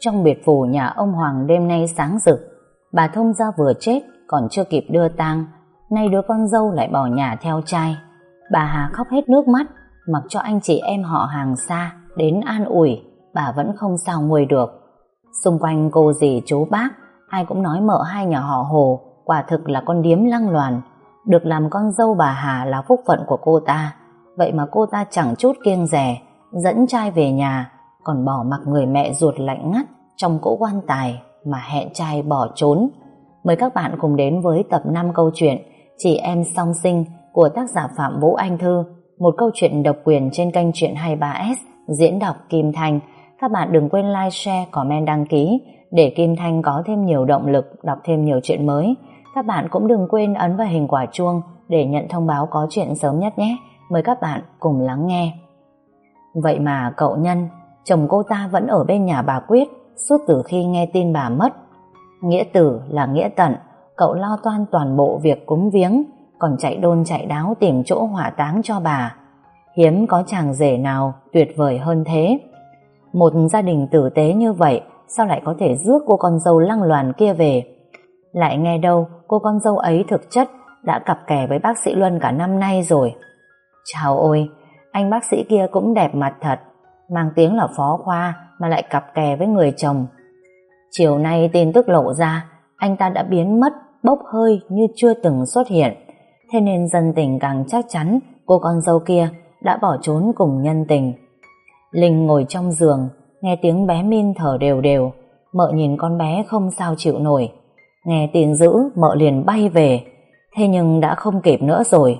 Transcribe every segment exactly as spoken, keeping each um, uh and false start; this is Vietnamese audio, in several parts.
Trong biệt phủ nhà ông Hoàng đêm nay sáng rực. Bà thông gia vừa chết, còn chưa kịp đưa tang, nay đứa con dâu lại bỏ nhà theo trai. Bà Hà khóc hết nước mắt, mặc cho anh chị em họ hàng xa đến an ủi, bà vẫn không sao nguôi được. Xung quanh cô dì chú bác, ai cũng nói mợ hai nhà họ Hồ quả thực là con điếm lăng loàn. Được làm con dâu bà Hà là phúc phận của cô ta, vậy mà cô ta chẳng chút kiêng dè, dẫn trai về nhà, còn bỏ mặc người mẹ ruột lạnh ngắt trong cỗ quan tài mà hẹn trai bỏ trốn. Mời các bạn cùng đến với tập năm câu chuyện Chị Em Song Sinh của tác giả Phạm Vũ Anh Thư, một câu chuyện độc quyền trên kênh Truyện hai mươi ba S, diễn đọc Kim Thanh. Các bạn đừng quên like, share, comment, đăng ký để Kim Thanh có thêm nhiều động lực đọc thêm nhiều chuyện mới. Các bạn cũng đừng quên ấn vào hình quả chuông để nhận thông báo có chuyện sớm nhất nhé. Mời các bạn cùng lắng nghe. Vậy mà cậu Nhân, chồng cô ta vẫn ở bên nhà bà Quyết suốt từ khi nghe tin bà mất. Nghĩa tử là nghĩa tận, cậu lo toan toàn bộ việc cúng viếng, còn chạy đôn chạy đáo tìm chỗ hỏa táng cho bà. Hiếm có chàng rể nào tuyệt vời hơn thế. Một gia đình tử tế như vậy, sao lại có thể rước cô con dâu lăng loàn kia về? Lại nghe đâu cô con dâu ấy thực chất đã cặp kè với bác sĩ Luân cả năm nay rồi. Chào ôi, anh bác sĩ kia cũng đẹp mặt thật, mang tiếng là phó khoa mà lại cặp kè với người chồng. Chiều nay tin tức lộ ra, anh ta đã biến mất, bốc hơi như chưa từng xuất hiện. Thế nên dân tình càng chắc chắn cô con dâu kia đã bỏ trốn cùng nhân tình. Linh ngồi trong giường, nghe tiếng bé Min thở đều đều. Mợ nhìn con bé không sao chịu nổi. Nghe tin dữ, mợ liền bay về. Thế nhưng đã không kịp nữa rồi.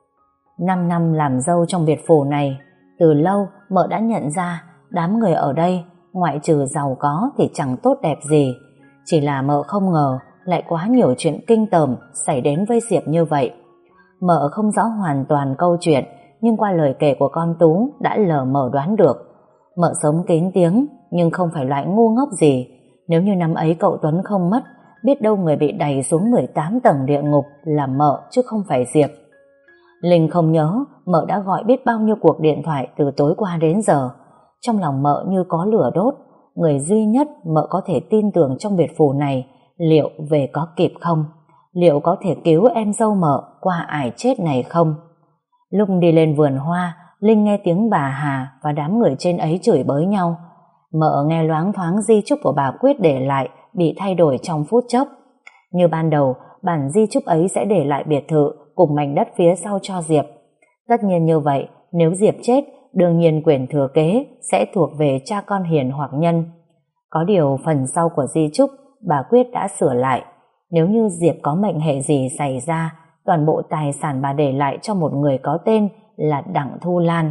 Năm năm làm dâu trong biệt phủ này, từ lâu mợ đã nhận ra đám người ở đây ngoại trừ giàu có thì chẳng tốt đẹp gì. Chỉ là mợ không ngờ lại quá nhiều chuyện kinh tởm xảy đến với Diệp như vậy. Mợ không rõ hoàn toàn câu chuyện, nhưng qua lời kể của con Tú đã lờ mờ đoán được. Mợ sống kín tiếng nhưng không phải loại ngu ngốc gì. Nếu như năm ấy cậu Tuấn không mất, biết đâu người bị đày xuống mười tám tầng địa ngục là mợ chứ không phải Diệp. Linh không nhớ mợ đã gọi biết bao nhiêu cuộc điện thoại từ tối qua đến giờ. Trong lòng mợ như có lửa đốt. Người duy nhất mợ có thể tin tưởng trong biệt phủ này liệu về có kịp không? Liệu có thể cứu em dâu mợ qua ải chết này không? Lúc đi lên vườn hoa, Linh nghe tiếng bà Hà và đám người trên ấy chửi bới nhau. Mợ nghe loáng thoáng di chúc của bà Quyết để lại bị thay đổi trong phút chốc. Như ban đầu, bản di chúc ấy sẽ để lại biệt thự cùng mảnh đất phía sau cho Diệp. Tất nhiên như vậy, nếu Diệp chết, đương nhiên quyền thừa kế sẽ thuộc về cha con Hiền hoặc Nhân. Có điều phần sau của di chúc, bà Quyết đã sửa lại. Nếu như Diệp có mệnh hệ gì xảy ra, toàn bộ tài sản bà để lại cho một người có tên là Đặng Thu Lan.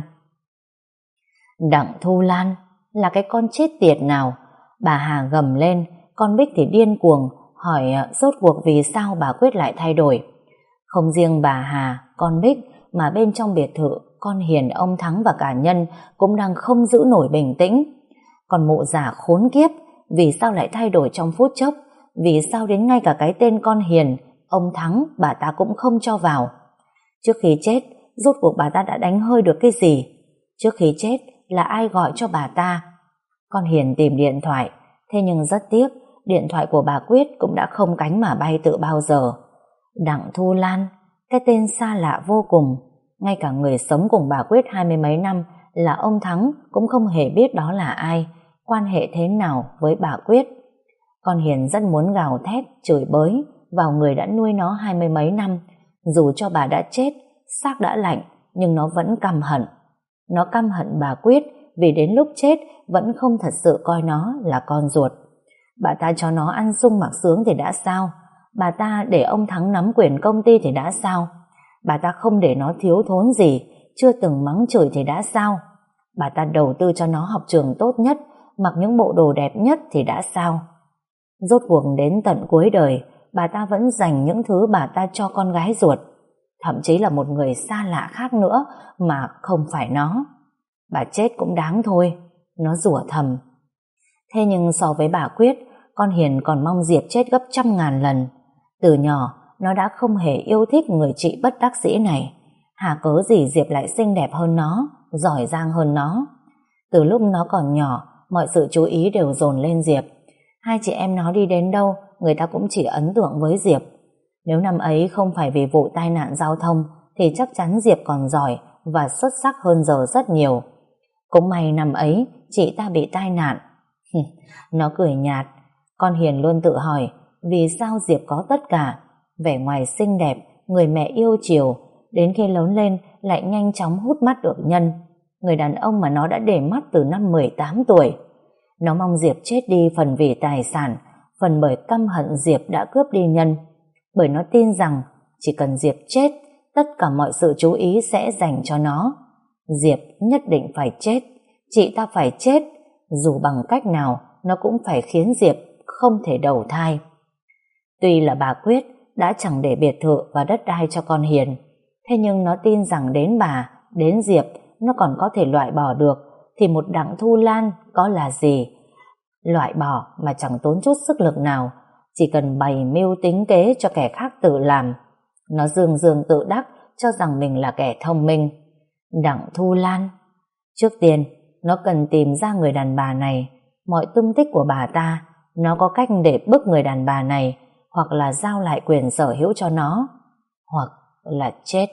Đặng Thu Lan là cái con chết tiệt nào? Bà Hà gầm lên, con Bích thì điên cuồng, hỏi rốt cuộc vì sao bà Quyết lại thay đổi. Không riêng bà Hà, con Bích, mà bên trong biệt thự, con Hiền, ông Thắng và cả Nhân cũng đang không giữ nổi bình tĩnh. Còn mụ già khốn kiếp, vì sao lại thay đổi trong phút chốc? Vì sao đến ngay cả cái tên con Hiền, ông Thắng, bà ta cũng không cho vào? Trước khi chết, rốt cuộc bà ta đã đánh hơi được cái gì? Trước khi chết, là ai gọi cho bà ta? Con Hiền tìm điện thoại, thế nhưng rất tiếc, điện thoại của bà Quyết cũng đã không cánh mà bay từ bao giờ. Đặng Thu Lan, cái tên xa lạ vô cùng. Ngay cả người sống cùng bà Quyết hai mươi mấy năm là ông Thắng cũng không hề biết đó là ai, quan hệ thế nào với bà Quyết. Con Hiền rất muốn gào thét, chửi bới vào người đã nuôi nó hai mươi mấy năm. Dù cho bà đã chết, xác đã lạnh, nhưng nó vẫn căm hận. Nó căm hận bà Quyết vì đến lúc chết vẫn không thật sự coi nó là con ruột. Bà ta cho nó ăn sung mặc sướng thì đã sao? Bà ta để ông Thắng nắm quyền công ty thì đã sao? Bà ta không để nó thiếu thốn gì, chưa từng mắng chửi thì đã sao? Bà ta đầu tư cho nó học trường tốt nhất, mặc những bộ đồ đẹp nhất thì đã sao? Rốt cuộc đến tận cuối đời, bà ta vẫn dành những thứ bà ta cho con gái ruột, thậm chí là một người xa lạ khác nữa mà không phải nó. Bà chết cũng đáng thôi, nó rủa thầm. Thế nhưng so với bà Quyết, con Hiền còn mong Diệp chết gấp trăm ngàn lần. Từ nhỏ, nó đã không hề yêu thích người chị bất đắc dĩ này. Hà cớ gì Diệp lại xinh đẹp hơn nó, giỏi giang hơn nó. Từ lúc nó còn nhỏ, mọi sự chú ý đều dồn lên Diệp. Hai chị em nó đi đến đâu, người ta cũng chỉ ấn tượng với Diệp. Nếu năm ấy không phải vì vụ tai nạn giao thông, thì chắc chắn Diệp còn giỏi và xuất sắc hơn giờ rất nhiều. Cũng may năm ấy, chị ta bị tai nạn. Nó cười nhạt. Con Hiền luôn tự hỏi, vì sao Diệp có tất cả? Vẻ ngoài xinh đẹp, người mẹ yêu chiều, đến khi lớn lên lại nhanh chóng hút mắt được Nhân, người đàn ông mà nó đã để mắt từ năm mười tám tuổi. Nó mong Diệp chết đi phần vì tài sản, phần bởi căm hận Diệp đã cướp đi Nhân. Bởi nó tin rằng chỉ cần Diệp chết, tất cả mọi sự chú ý sẽ dành cho nó. Diệp nhất định phải chết, chị ta phải chết, dù bằng cách nào nó cũng phải khiến Diệp không thể đầu thai. Tuy là bà Quyết đã chẳng để biệt thự và đất đai cho con Hiền, thế nhưng nó tin rằng đến bà, đến Diệp nó còn có thể loại bỏ được, thì một Đặng Thu Lan có là gì? Loại bỏ mà chẳng tốn chút sức lực nào, chỉ cần bày mưu tính kế cho kẻ khác tự làm. Nó dương dương tự đắc, cho rằng mình là kẻ thông minh. Đặng Thu Lan. Trước tiên, nó cần tìm ra người đàn bà này, mọi tung tích của bà ta. Nó có cách để bức người đàn bà này, hoặc là giao lại quyền sở hữu cho nó, hoặc là chết.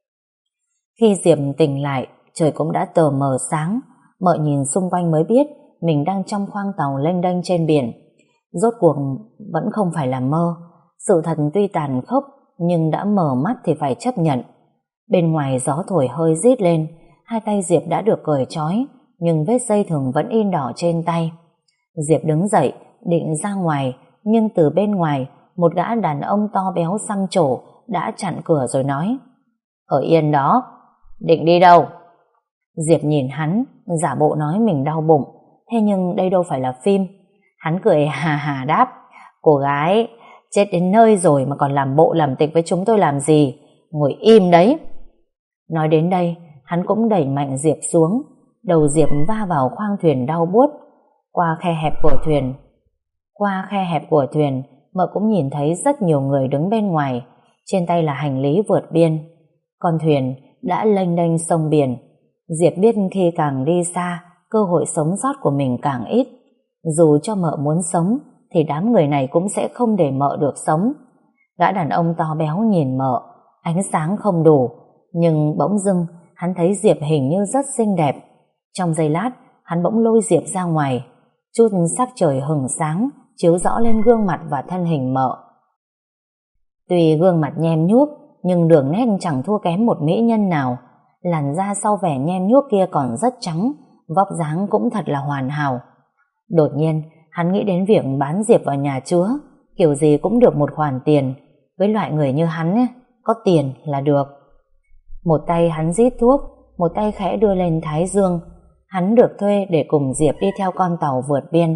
Khi Diệp tỉnh lại, trời cũng đã tờ mờ sáng. Mợ nhìn xung quanh mới biết mình đang trong khoang tàu lênh đênh trên biển. Rốt cuộc vẫn không phải là mơ. Sự thật tuy tàn khốc, nhưng đã mở mắt thì phải chấp nhận. Bên ngoài gió thổi hơi rít lên, hai tay Diệp đã được cởi trói, nhưng vết dây thừng vẫn in đỏ trên tay. Diệp đứng dậy, định ra ngoài, nhưng từ bên ngoài, một gã đàn ông to béo xăm trổ đã chặn cửa rồi nói: "Ở yên đó, định đi đâu?" Diệp nhìn hắn, giả bộ nói mình đau bụng, thế nhưng đây đâu phải là phim. Hắn cười hà hà đáp: "Cô gái, chết đến nơi rồi mà còn làm bộ làm tịch với chúng tôi làm gì? Ngồi im đấy." Nói đến đây, hắn cũng đẩy mạnh Diệp xuống. Đầu Diệp va vào khoang thuyền đau buốt. Qua khe hẹp của thuyền, qua khe hẹp của thuyền, mợ cũng nhìn thấy rất nhiều người đứng bên ngoài, trên tay là hành lý vượt biên. Con thuyền đã lênh đênh sông biển. Diệp biết khi càng đi xa, cơ hội sống sót của mình càng ít. Dù cho mợ muốn sống, thì đám người này cũng sẽ không để mợ được sống. Gã đàn ông to béo nhìn mợ, ánh sáng không đủ, nhưng bỗng dưng hắn thấy Diệp hình như rất xinh đẹp. Trong giây lát, hắn bỗng lôi Diệp ra ngoài. Chút sắc trời hừng sáng chiếu rõ lên gương mặt và thân hình mợ. Tuy gương mặt nhem nhuốc, nhưng đường nét chẳng thua kém một mỹ nhân nào. Làn da sau vẻ nhem nhuốc kia còn rất trắng, vóc dáng cũng thật là hoàn hảo. Đột nhiên, hắn nghĩ đến việc bán Diệp vào nhà chúa, kiểu gì cũng được một khoản tiền. Với loại người như hắn ấy, có tiền là được. Một tay hắn rít thuốc, một tay khẽ đưa lên thái dương. Hắn được thuê để cùng Diệp đi theo con tàu vượt biên.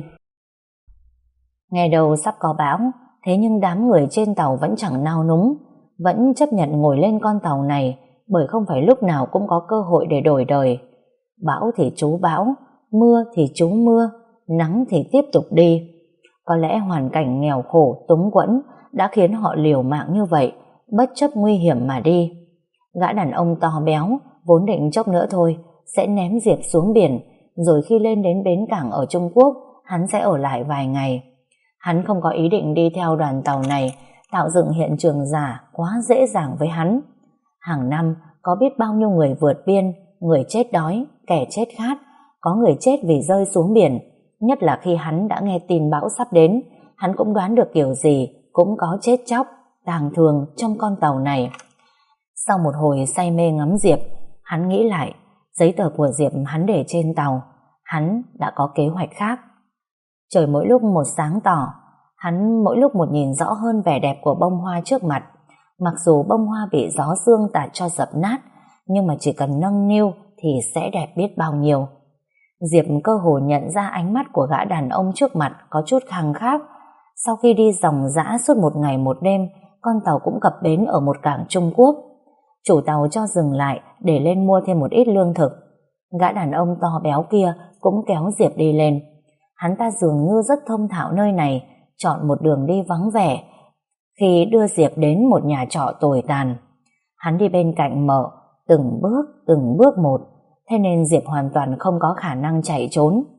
Nghe đầu sắp có bão, thế nhưng đám người trên tàu vẫn chẳng nao núng, vẫn chấp nhận ngồi lên con tàu này, bởi không phải lúc nào cũng có cơ hội để đổi đời. Bão thì trú bão, mưa thì trú mưa, nắng thì tiếp tục đi. Có lẽ hoàn cảnh nghèo khổ, túng quẫn đã khiến họ liều mạng như vậy, bất chấp nguy hiểm mà đi. Gã đàn ông to béo vốn định chốc nữa thôi sẽ ném Diệp xuống biển, rồi khi lên đến bến cảng ở Trung Quốc, hắn sẽ ở lại vài ngày. Hắn không có ý định đi theo đoàn tàu này, tạo dựng hiện trường giả quá dễ dàng với hắn. Hàng năm có biết bao nhiêu người vượt biên, người chết đói, kẻ chết khát, có người chết vì rơi xuống biển. Nhất là khi hắn đã nghe tin bão sắp đến, hắn cũng đoán được kiểu gì cũng có chết chóc, tàng thường trong con tàu này. Sau một hồi say mê ngắm Diệp, hắn nghĩ lại, giấy tờ của Diệp hắn để trên tàu, hắn đã có kế hoạch khác. Trời mỗi lúc một sáng tỏ, hắn mỗi lúc một nhìn rõ hơn vẻ đẹp của bông hoa trước mặt. Mặc dù bông hoa bị gió sương tạt cho dập nát, nhưng mà chỉ cần nâng niu thì sẽ đẹp biết bao nhiêu. Diệp cơ hồ nhận ra ánh mắt của gã đàn ông trước mặt có chút khăng khát. Sau khi đi ròng rã suốt một ngày một đêm, con tàu cũng cập bến ở một cảng Trung Quốc. Chủ tàu cho dừng lại để lên mua thêm một ít lương thực. Gã đàn ông to béo kia cũng kéo Diệp đi lên. Hắn ta dường như rất thông thạo nơi này, chọn một đường đi vắng vẻ. Khi đưa Diệp đến một nhà trọ tồi tàn, hắn đi bên cạnh mợ, từng bước từng bước một, thế nên Diệp hoàn toàn không có khả năng chạy trốn.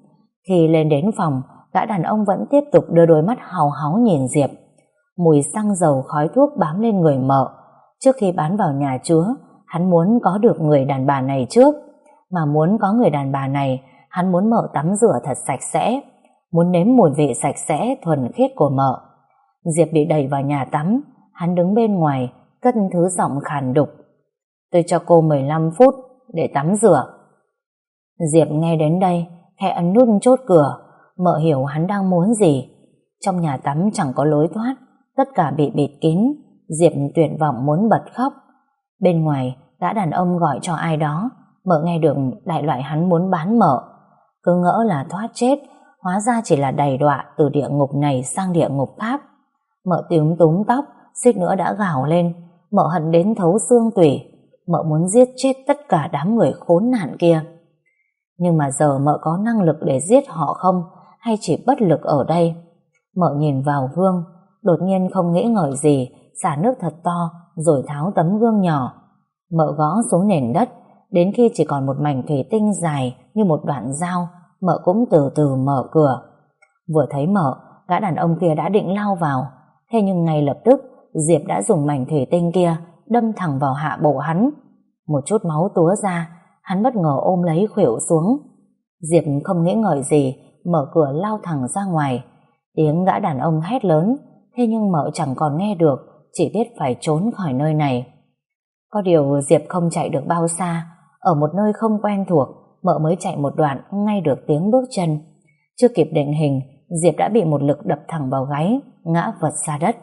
Khi lên đến phòng, gã đàn ông vẫn tiếp tục đưa đôi mắt hào háo nhìn Diệp. Mùi xăng dầu khói thuốc bám lên người Mợ. Trước khi bán vào nhà chứa, hắn muốn có được người đàn bà này trước. Mà muốn có người đàn bà này, hắn muốn Mợ tắm rửa thật sạch sẽ, muốn nếm mùi vị sạch sẽ thuần khiết của Mợ. Diệp bị đẩy vào nhà tắm. Hắn đứng bên ngoài, cất thứ giọng khàn đục: "Tôi cho cô mười lăm phút để tắm rửa." Diệp nghe đến đây, khẽ ấn nút chốt cửa. Mợ hiểu hắn đang muốn gì. Trong nhà tắm chẳng có lối thoát, tất cả bị bịt kín. Diệp tuyệt vọng muốn bật khóc. Bên ngoài, gã đàn ông gọi cho ai đó. Mợ nghe được đại loại hắn muốn bán Mợ. Cứ ngỡ là thoát chết, hóa ra chỉ là đày đọa từ địa ngục này sang địa ngục khác. Mợ túm túm tóc, suýt nữa đã gào lên. Mợ hận đến thấu xương tủy. Mợ muốn giết chết tất cả đám người khốn nạn kia. Nhưng mà giờ Mợ có năng lực để giết họ không, hay chỉ bất lực ở đây? Mợ nhìn vào gương, đột nhiên không nghĩ ngợi gì, xả nước thật to rồi tháo tấm gương nhỏ. Mợ gõ xuống nền đất, đến khi chỉ còn một mảnh thủy tinh dài như một đoạn dao, Mợ cũng từ từ mở cửa. Vừa thấy Mợ, gã đàn ông kia đã định lao vào. Thế nhưng ngay lập tức Diệp đã dùng mảnh thủy tinh kia đâm thẳng vào hạ bộ hắn. Một chút máu túa ra, hắn bất ngờ ôm lấy khuỵu xuống. Diệp không nghĩ ngợi gì, mở cửa lao thẳng ra ngoài. Tiếng gã đàn ông hét lớn, thế nhưng Mợ chẳng còn nghe được, chỉ biết phải trốn khỏi nơi này. Có điều Diệp không chạy được bao xa. Ở một nơi không quen thuộc, Mợ mới chạy một đoạn ngay được tiếng bước chân. Chưa kịp định hình, Diệp đã bị một lực đập thẳng vào gáy, ngã vật ra đất.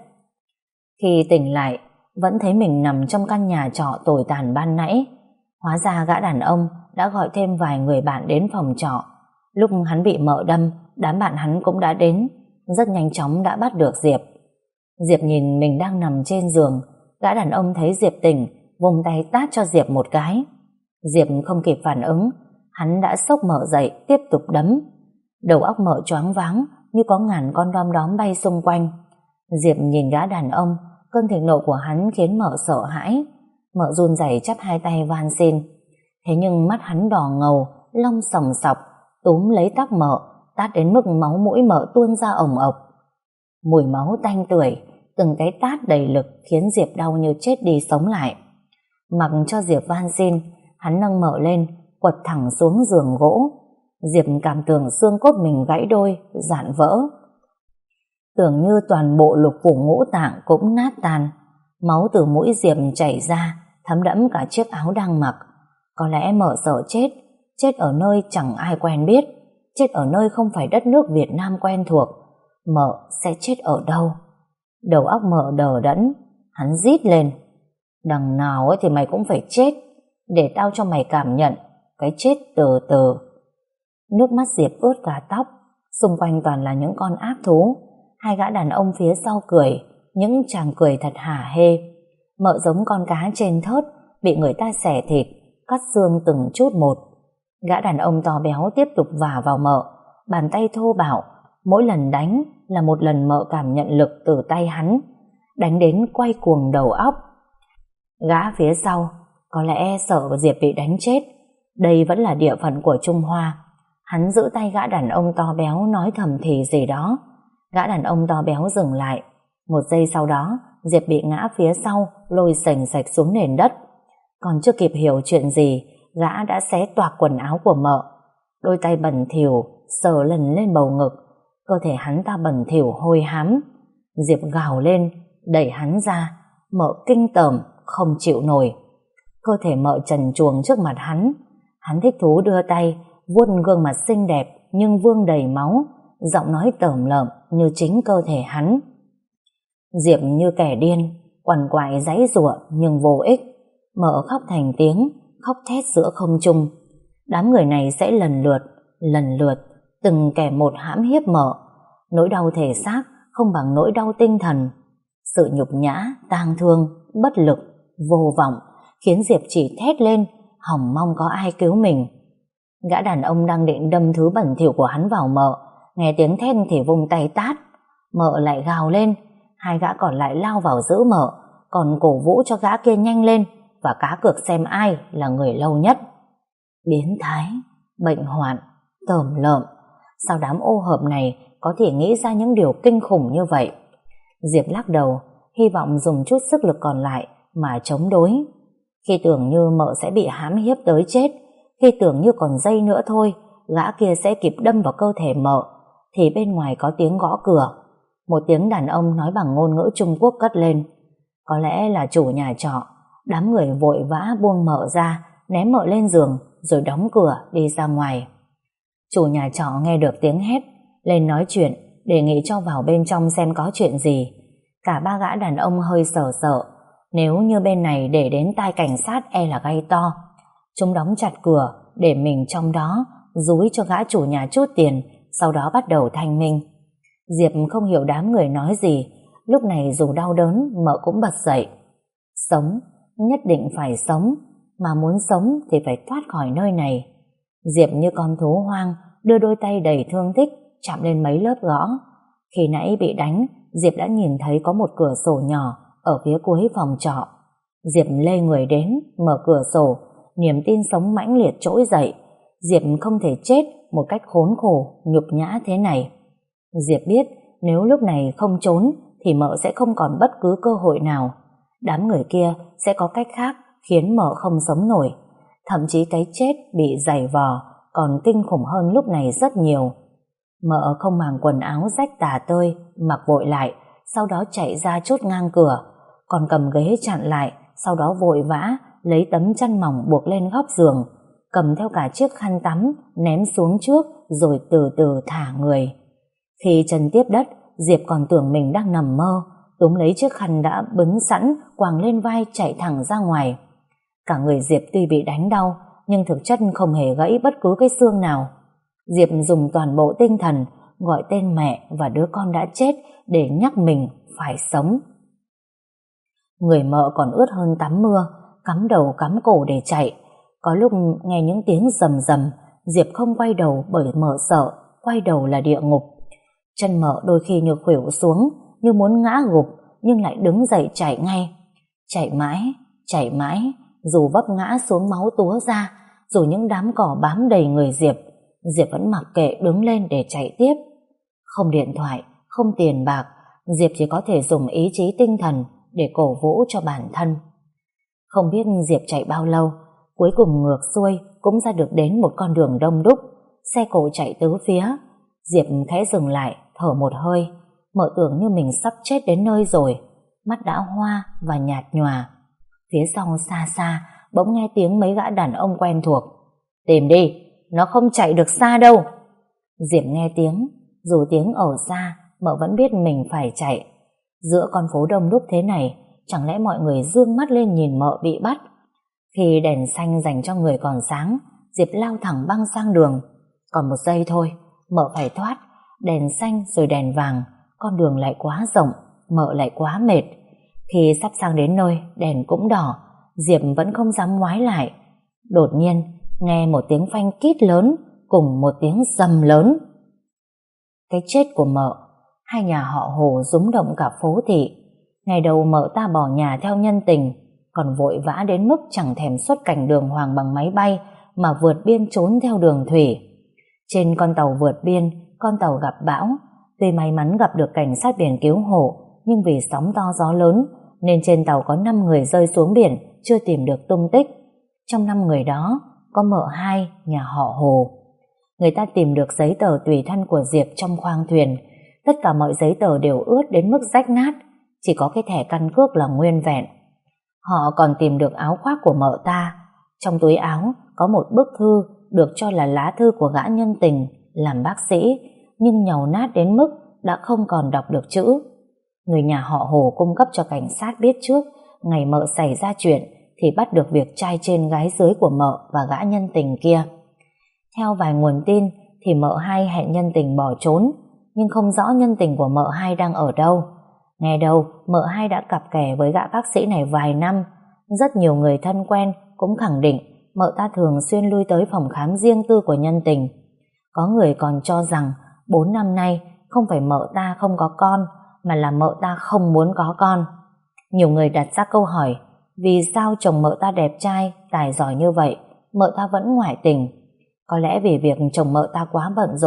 Khi tỉnh lại, vẫn thấy mình nằm trong căn nhà trọ tồi tàn ban nãy. Hóa ra gã đàn ông đã gọi thêm vài người bạn đến phòng trọ. Lúc hắn bị Mợ đâm, đám bạn hắn cũng đã đến, rất nhanh chóng đã bắt được Diệp. Diệp nhìn mình đang nằm trên giường. Gã đàn ông thấy Diệp tỉnh, vùng tay tát cho Diệp một cái. Diệp không kịp phản ứng, hắn đã xốc Mợ dậy, tiếp tục đấm. Đầu óc Mợ choáng váng, như có ngàn con đom đóm bay xung quanh. Diệp nhìn gã đàn ông, cơn thịnh nộ của hắn khiến Mợ sợ hãi. Mợ run rẩy chắp hai tay van xin. Thế nhưng mắt hắn đỏ ngầu, lông sòng sọc, túm lấy tóc Mợ, tát đến mức máu mũi Mợ tuôn ra ồng ộc. Mùi máu tanh tưởi, từng cái tát đầy lực khiến Diệp đau như chết đi sống lại. Mặc cho Diệp van xin, hắn nâng Mợ lên, quật thẳng xuống giường gỗ. Diệp cảm tưởng xương cốt mình gãy đôi, rạn vỡ. Tưởng như toàn bộ lục phủ ngũ tạng cũng nát tan. Máu từ mũi Diệp chảy ra, thấm đẫm cả chiếc áo đang mặc. Có lẽ Mợ sợ chết, chết ở nơi chẳng ai quen biết, chết ở nơi không phải đất nước Việt Nam quen thuộc. Mợ sẽ chết ở đâu? Đầu óc Mợ đờ đẫn, hắn rít lên: "Đằng nào ấy thì mày cũng phải chết, để tao cho mày cảm nhận cái chết từ từ." Nước mắt Diệp ướt cả tóc, xung quanh toàn là những con ác thú. Hai gã đàn ông phía sau cười, những chàng cười thật hả hê. Mợ giống con cá trên thớt, bị người ta xẻ thịt, cắt xương từng chút một. Gã đàn ông to béo tiếp tục vả vào Mợ, bàn tay thô bạo, mỗi lần đánh là một lần Mợ cảm nhận lực từ tay hắn, đánh đến quay cuồng đầu óc. Gã phía sau có lẽ sợ Diệp bị đánh chết, đây vẫn là địa phận của Trung Hoa. Hắn giữ tay gã đàn ông to béo nói thầm thì gì đó. Gã đàn ông to béo dừng lại. Một giây sau đó, Diệp bị ngã phía sau, lôi sành sạch xuống nền đất. Còn chưa kịp hiểu chuyện gì, gã đã xé toạc quần áo của Mợ. Đôi tay bẩn thỉu sờ lần lên bầu ngực, cơ thể hắn ta bẩn thỉu hôi hám. Diệp gào lên, đẩy hắn ra. Mợ kinh tởm, không chịu nổi. Cơ thể Mợ trần truồng trước mặt hắn. Hắn thích thú đưa tay vuốt gương mặt xinh đẹp nhưng vương đầy máu, giọng nói tởm lợm như chính cơ thể hắn. Diệp như kẻ điên, quằn quại giãy giụa nhưng vô ích. Mợ khóc thành tiếng, khóc thét giữa không trung. Đám người này sẽ lần lượt, lần lượt, từng kẻ một hãm hiếp Mợ. Nỗi đau thể xác không bằng nỗi đau tinh thần. Sự nhục nhã, tang thương, bất lực, vô vọng khiến Diệp chỉ thét lên, hòng mong có ai cứu mình. Gã đàn ông đang định đâm thứ bẩn thỉu của hắn vào Mợ, nghe tiếng thét thì vung tay tát. Mợ lại gào lên. Hai gã còn lại lao vào giữ Mợ, còn cổ vũ cho gã kia nhanh lên và cá cược xem ai là người lâu nhất. Biến thái, bệnh hoạn, tởm lợm, Sao đám ô hợp này có thể nghĩ ra những điều kinh khủng như vậy? Diệp lắc đầu, hy vọng dùng chút sức lực còn lại mà chống đối. Khi tưởng như mợ sẽ bị hãm hiếp tới chết, khi tưởng như còn giây nữa thôi gã kia sẽ kịp đâm vào cơ thể mợ, thì bên ngoài có tiếng gõ cửa. Một tiếng đàn ông nói bằng ngôn ngữ Trung Quốc cất lên. Có lẽ là chủ nhà trọ. Đám người vội vã buông mợ ra, ném mợ lên giường rồi đóng cửa đi ra ngoài. Chủ nhà trọ nghe được tiếng hét, lên nói chuyện, đề nghị cho vào bên trong xem có chuyện gì. Cả ba gã đàn ông hơi sợ sợ, nếu như bên này để đến tai cảnh sát e là gây to. Chúng đóng chặt cửa để mình trong đó, dúi cho gã chủ nhà chút tiền, sau đó bắt đầu thanh minh. Diệp không hiểu đám người nói gì, lúc này dù đau đớn mợ cũng bật dậy. Sống, nhất định phải sống, mà muốn sống thì phải thoát khỏi nơi này. Diệp như con thú hoang, đưa đôi tay đầy thương tích chạm lên mấy lớp gõ. Khi nãy bị đánh, Diệp đã nhìn thấy có một cửa sổ nhỏ ở phía cuối phòng trọ. Diệp lê người đến, mở cửa sổ, niềm tin sống mãnh liệt trỗi dậy. Diệp không thể chết một cách khốn khổ, nhục nhã thế này. Diệp biết nếu lúc này không trốn thì mợ sẽ không còn bất cứ cơ hội nào. Đám người kia sẽ có cách khác khiến mợ không sống nổi. Thậm chí cái chết bị giày vò còn kinh khủng hơn lúc này rất nhiều. Mợ không màng quần áo rách tả tơi, mặc vội lại, sau đó chạy ra chốt ngang cửa, còn cầm ghế chặn lại, sau đó vội vã lấy tấm chăn mỏng buộc lên góc giường, cầm theo cả chiếc khăn tắm ném xuống trước rồi từ từ thả người. Khi chân tiếp đất, Diệp còn tưởng mình đang nằm mơ, túm lấy chiếc khăn đã bứng sẵn quàng lên vai chạy thẳng ra ngoài. Cả người Diệp tuy bị đánh đau nhưng thực chất không hề gãy bất cứ cái xương nào. Diệp dùng toàn bộ tinh thần gọi tên mẹ và đứa con đã chết để nhắc mình phải sống. Người mợ còn ướt hơn tắm mưa, cắm đầu cắm cổ để chạy. Có lúc nghe những tiếng rầm rầm, Diệp không quay đầu bởi mợ sợ quay đầu là địa ngục. Chân mợ đôi khi như khuỷu xuống, như muốn ngã gục, nhưng lại đứng dậy chạy ngay. Chạy mãi, chạy mãi, dù vấp ngã xuống máu túa ra, dù những đám cỏ bám đầy người Diệp, Diệp vẫn mặc kệ đứng lên để chạy tiếp. Không điện thoại, không tiền bạc, Diệp chỉ có thể dùng ý chí tinh thần để cổ vũ cho bản thân. Không biết Diệp chạy bao lâu, cuối cùng ngược xuôi cũng ra được đến một con đường đông đúc, xe cộ chạy tứ phía. Diệp khẽ dừng lại, thở một hơi, mợ tưởng như mình sắp chết đến nơi rồi, mắt đã hoa và nhạt nhòa. Phía sau xa xa bỗng nghe tiếng mấy gã đàn ông quen thuộc. Tìm đi, nó không chạy được xa đâu. Diệp nghe tiếng, dù tiếng ở xa, mợ vẫn biết mình phải chạy. Giữa con phố đông đúc thế này, chẳng lẽ mọi người dương mắt lên nhìn mợ bị bắt? Khi đèn xanh dành cho người còn sáng, Diệp lao thẳng băng sang đường. Còn một giây thôi, mợ phải thoát. Đèn xanh rồi đèn vàng, con đường lại quá rộng, mợ lại quá mệt. Khi sắp sang đến nơi, đèn cũng đỏ, Diệp vẫn không dám ngoái lại. Đột nhiên, nghe một tiếng phanh kít lớn cùng một tiếng rầm lớn. Cái chết của mợ, hai nhà họ Hồ rúng động cả phố thị. Ngày đầu mợ ta bỏ nhà theo nhân tình, còn vội vã đến mức chẳng thèm xuất cảnh đường hoàng bằng máy bay mà vượt biên trốn theo đường thủy. Trên con tàu vượt biên, con tàu gặp bão. Tuy may mắn gặp được cảnh sát biển cứu hộ, nhưng vì sóng to gió lớn nên trên tàu có năm người rơi xuống biển chưa tìm được tung tích. Trong năm người đó có mợ hai nhà họ Hồ. Người ta tìm được giấy tờ tùy thân của Diệp trong khoang thuyền. Tất cả mọi giấy tờ đều ướt đến mức rách nát, chỉ có cái thẻ căn cước là nguyên vẹn. Họ còn tìm được áo khoác của mợ ta. Trong túi áo có một bức thư được cho là lá thư của gã nhân tình làm bác sĩ, nhưng nhàu nát đến mức đã không còn đọc được chữ. Người nhà họ Hồ cung cấp cho cảnh sát biết trước ngày mợ xảy ra chuyện thì bắt được việc trai trên gái dưới của mợ và gã nhân tình kia. Theo vài nguồn tin thì mợ hai hẹn nhân tình bỏ trốn, nhưng không rõ nhân tình của mợ hai đang ở đâu. Nghe đâu mợ hai đã cặp kè với gã bác sĩ này vài năm. Rất nhiều người thân quen cũng khẳng định mợ ta thường xuyên lui tới phòng khám riêng tư của nhân tình. Có người còn cho rằng bốn năm nay không phải mợ ta không có con, mà là mợ ta không muốn có con. Nhiều người đặt ra câu hỏi, vì sao chồng mợ ta đẹp trai, tài giỏi như vậy, mợ ta vẫn ngoại tình? Có lẽ vì việc chồng mợ ta quá bận rộn,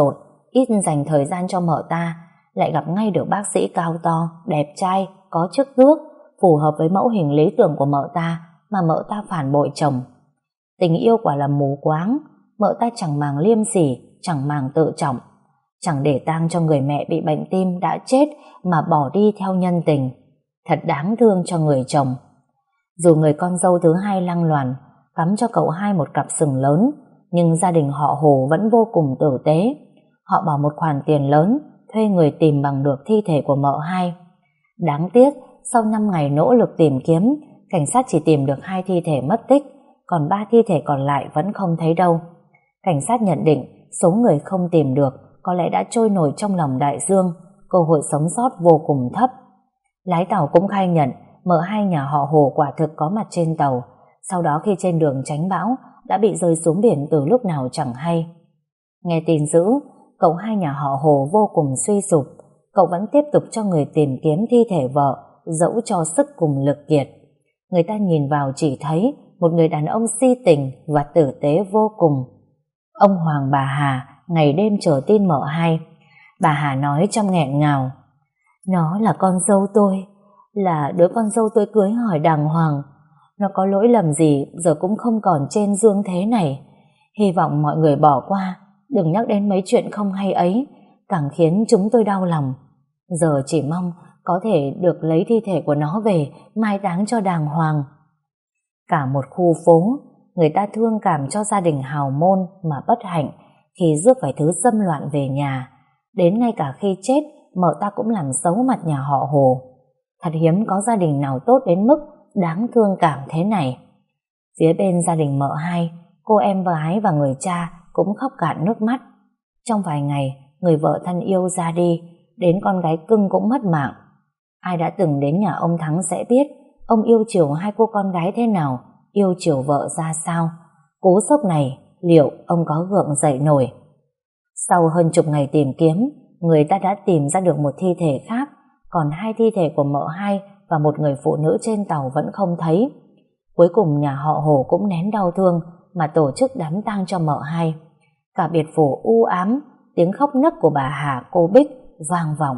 ít dành thời gian cho mợ ta, lại gặp ngay được bác sĩ cao to, đẹp trai, có chức tước, phù hợp với mẫu hình lý tưởng của mợ ta, mà mợ ta phản bội chồng. Tình yêu quả là mù quáng, mợ ta chẳng màng liêm sỉ, chẳng màng tự trọng, chẳng để tang cho người mẹ bị bệnh tim đã chết mà bỏ đi theo nhân tình. Thật đáng thương cho người chồng. Dù người con dâu thứ hai lăng loàn, cắm cho cậu hai một cặp sừng lớn, nhưng gia đình họ Hồ vẫn vô cùng tử tế. Họ bỏ một khoản tiền lớn, thuê người tìm bằng được thi thể của mợ hai. Đáng tiếc, sau năm ngày nỗ lực tìm kiếm, cảnh sát chỉ tìm được hai thi thể mất tích, còn ba thi thể còn lại vẫn không thấy đâu. Cảnh sát nhận định số người không tìm được có lẽ đã trôi nổi trong lòng đại dương, cơ hội sống sót vô cùng thấp. Lái tàu cũng khai nhận mợ hai nhà họ Hồ quả thực có mặt trên tàu, sau đó khi trên đường tránh bão đã bị rơi xuống biển từ lúc nào chẳng hay. Nghe tin dữ, cậu hai nhà họ Hồ vô cùng suy sụp. Cậu vẫn tiếp tục cho người tìm kiếm thi thể vợ, dẫu cho sức cùng lực kiệt. Người ta nhìn vào chỉ thấy một người đàn ông si tình và tử tế vô cùng. Ông Hoàng bà Hà ngày đêm chờ tin mợ hai. Bà Hà nói trong nghẹn ngào: "Nó là con dâu tôi, là đứa con dâu tôi cưới hỏi đàng hoàng. Nó có lỗi lầm gì giờ cũng không còn trên dương thế này. Hy vọng mọi người bỏ qua, đừng nhắc đến mấy chuyện không hay ấy, càng khiến chúng tôi đau lòng. Giờ chỉ mong có thể được lấy thi thể của nó về mai táng cho đàng hoàng." Cả một khu phố, người ta thương cảm cho gia đình hào môn mà bất hạnh khi rước phải thứ dâm loạn về nhà. Đến ngay cả khi chết, mợ ta cũng làm xấu mặt nhà họ Hồ. Thật hiếm có gia đình nào tốt đến mức đáng thương cảm thế này. Phía bên gia đình mợ hai, cô em gái và người cha cũng khóc cạn nước mắt. Trong vài ngày, người vợ thân yêu ra đi, đến con gái cưng cũng mất mạng. Ai đã từng đến nhà ông Thắng sẽ biết ông yêu chiều hai cô con gái thế nào, yêu chiều vợ ra sao. Cú sốc này liệu ông có gượng dậy nổi? Sau hơn chục ngày tìm kiếm, người ta đã tìm ra được một thi thể khác, còn hai thi thể của mợ hai và một người phụ nữ trên tàu vẫn không thấy. Cuối cùng nhà họ Hồ cũng nén đau thương mà tổ chức đám tang cho mợ hai. Cả biệt phủ u ám, tiếng khóc nấc của bà Hà, cô Bích vang vọng.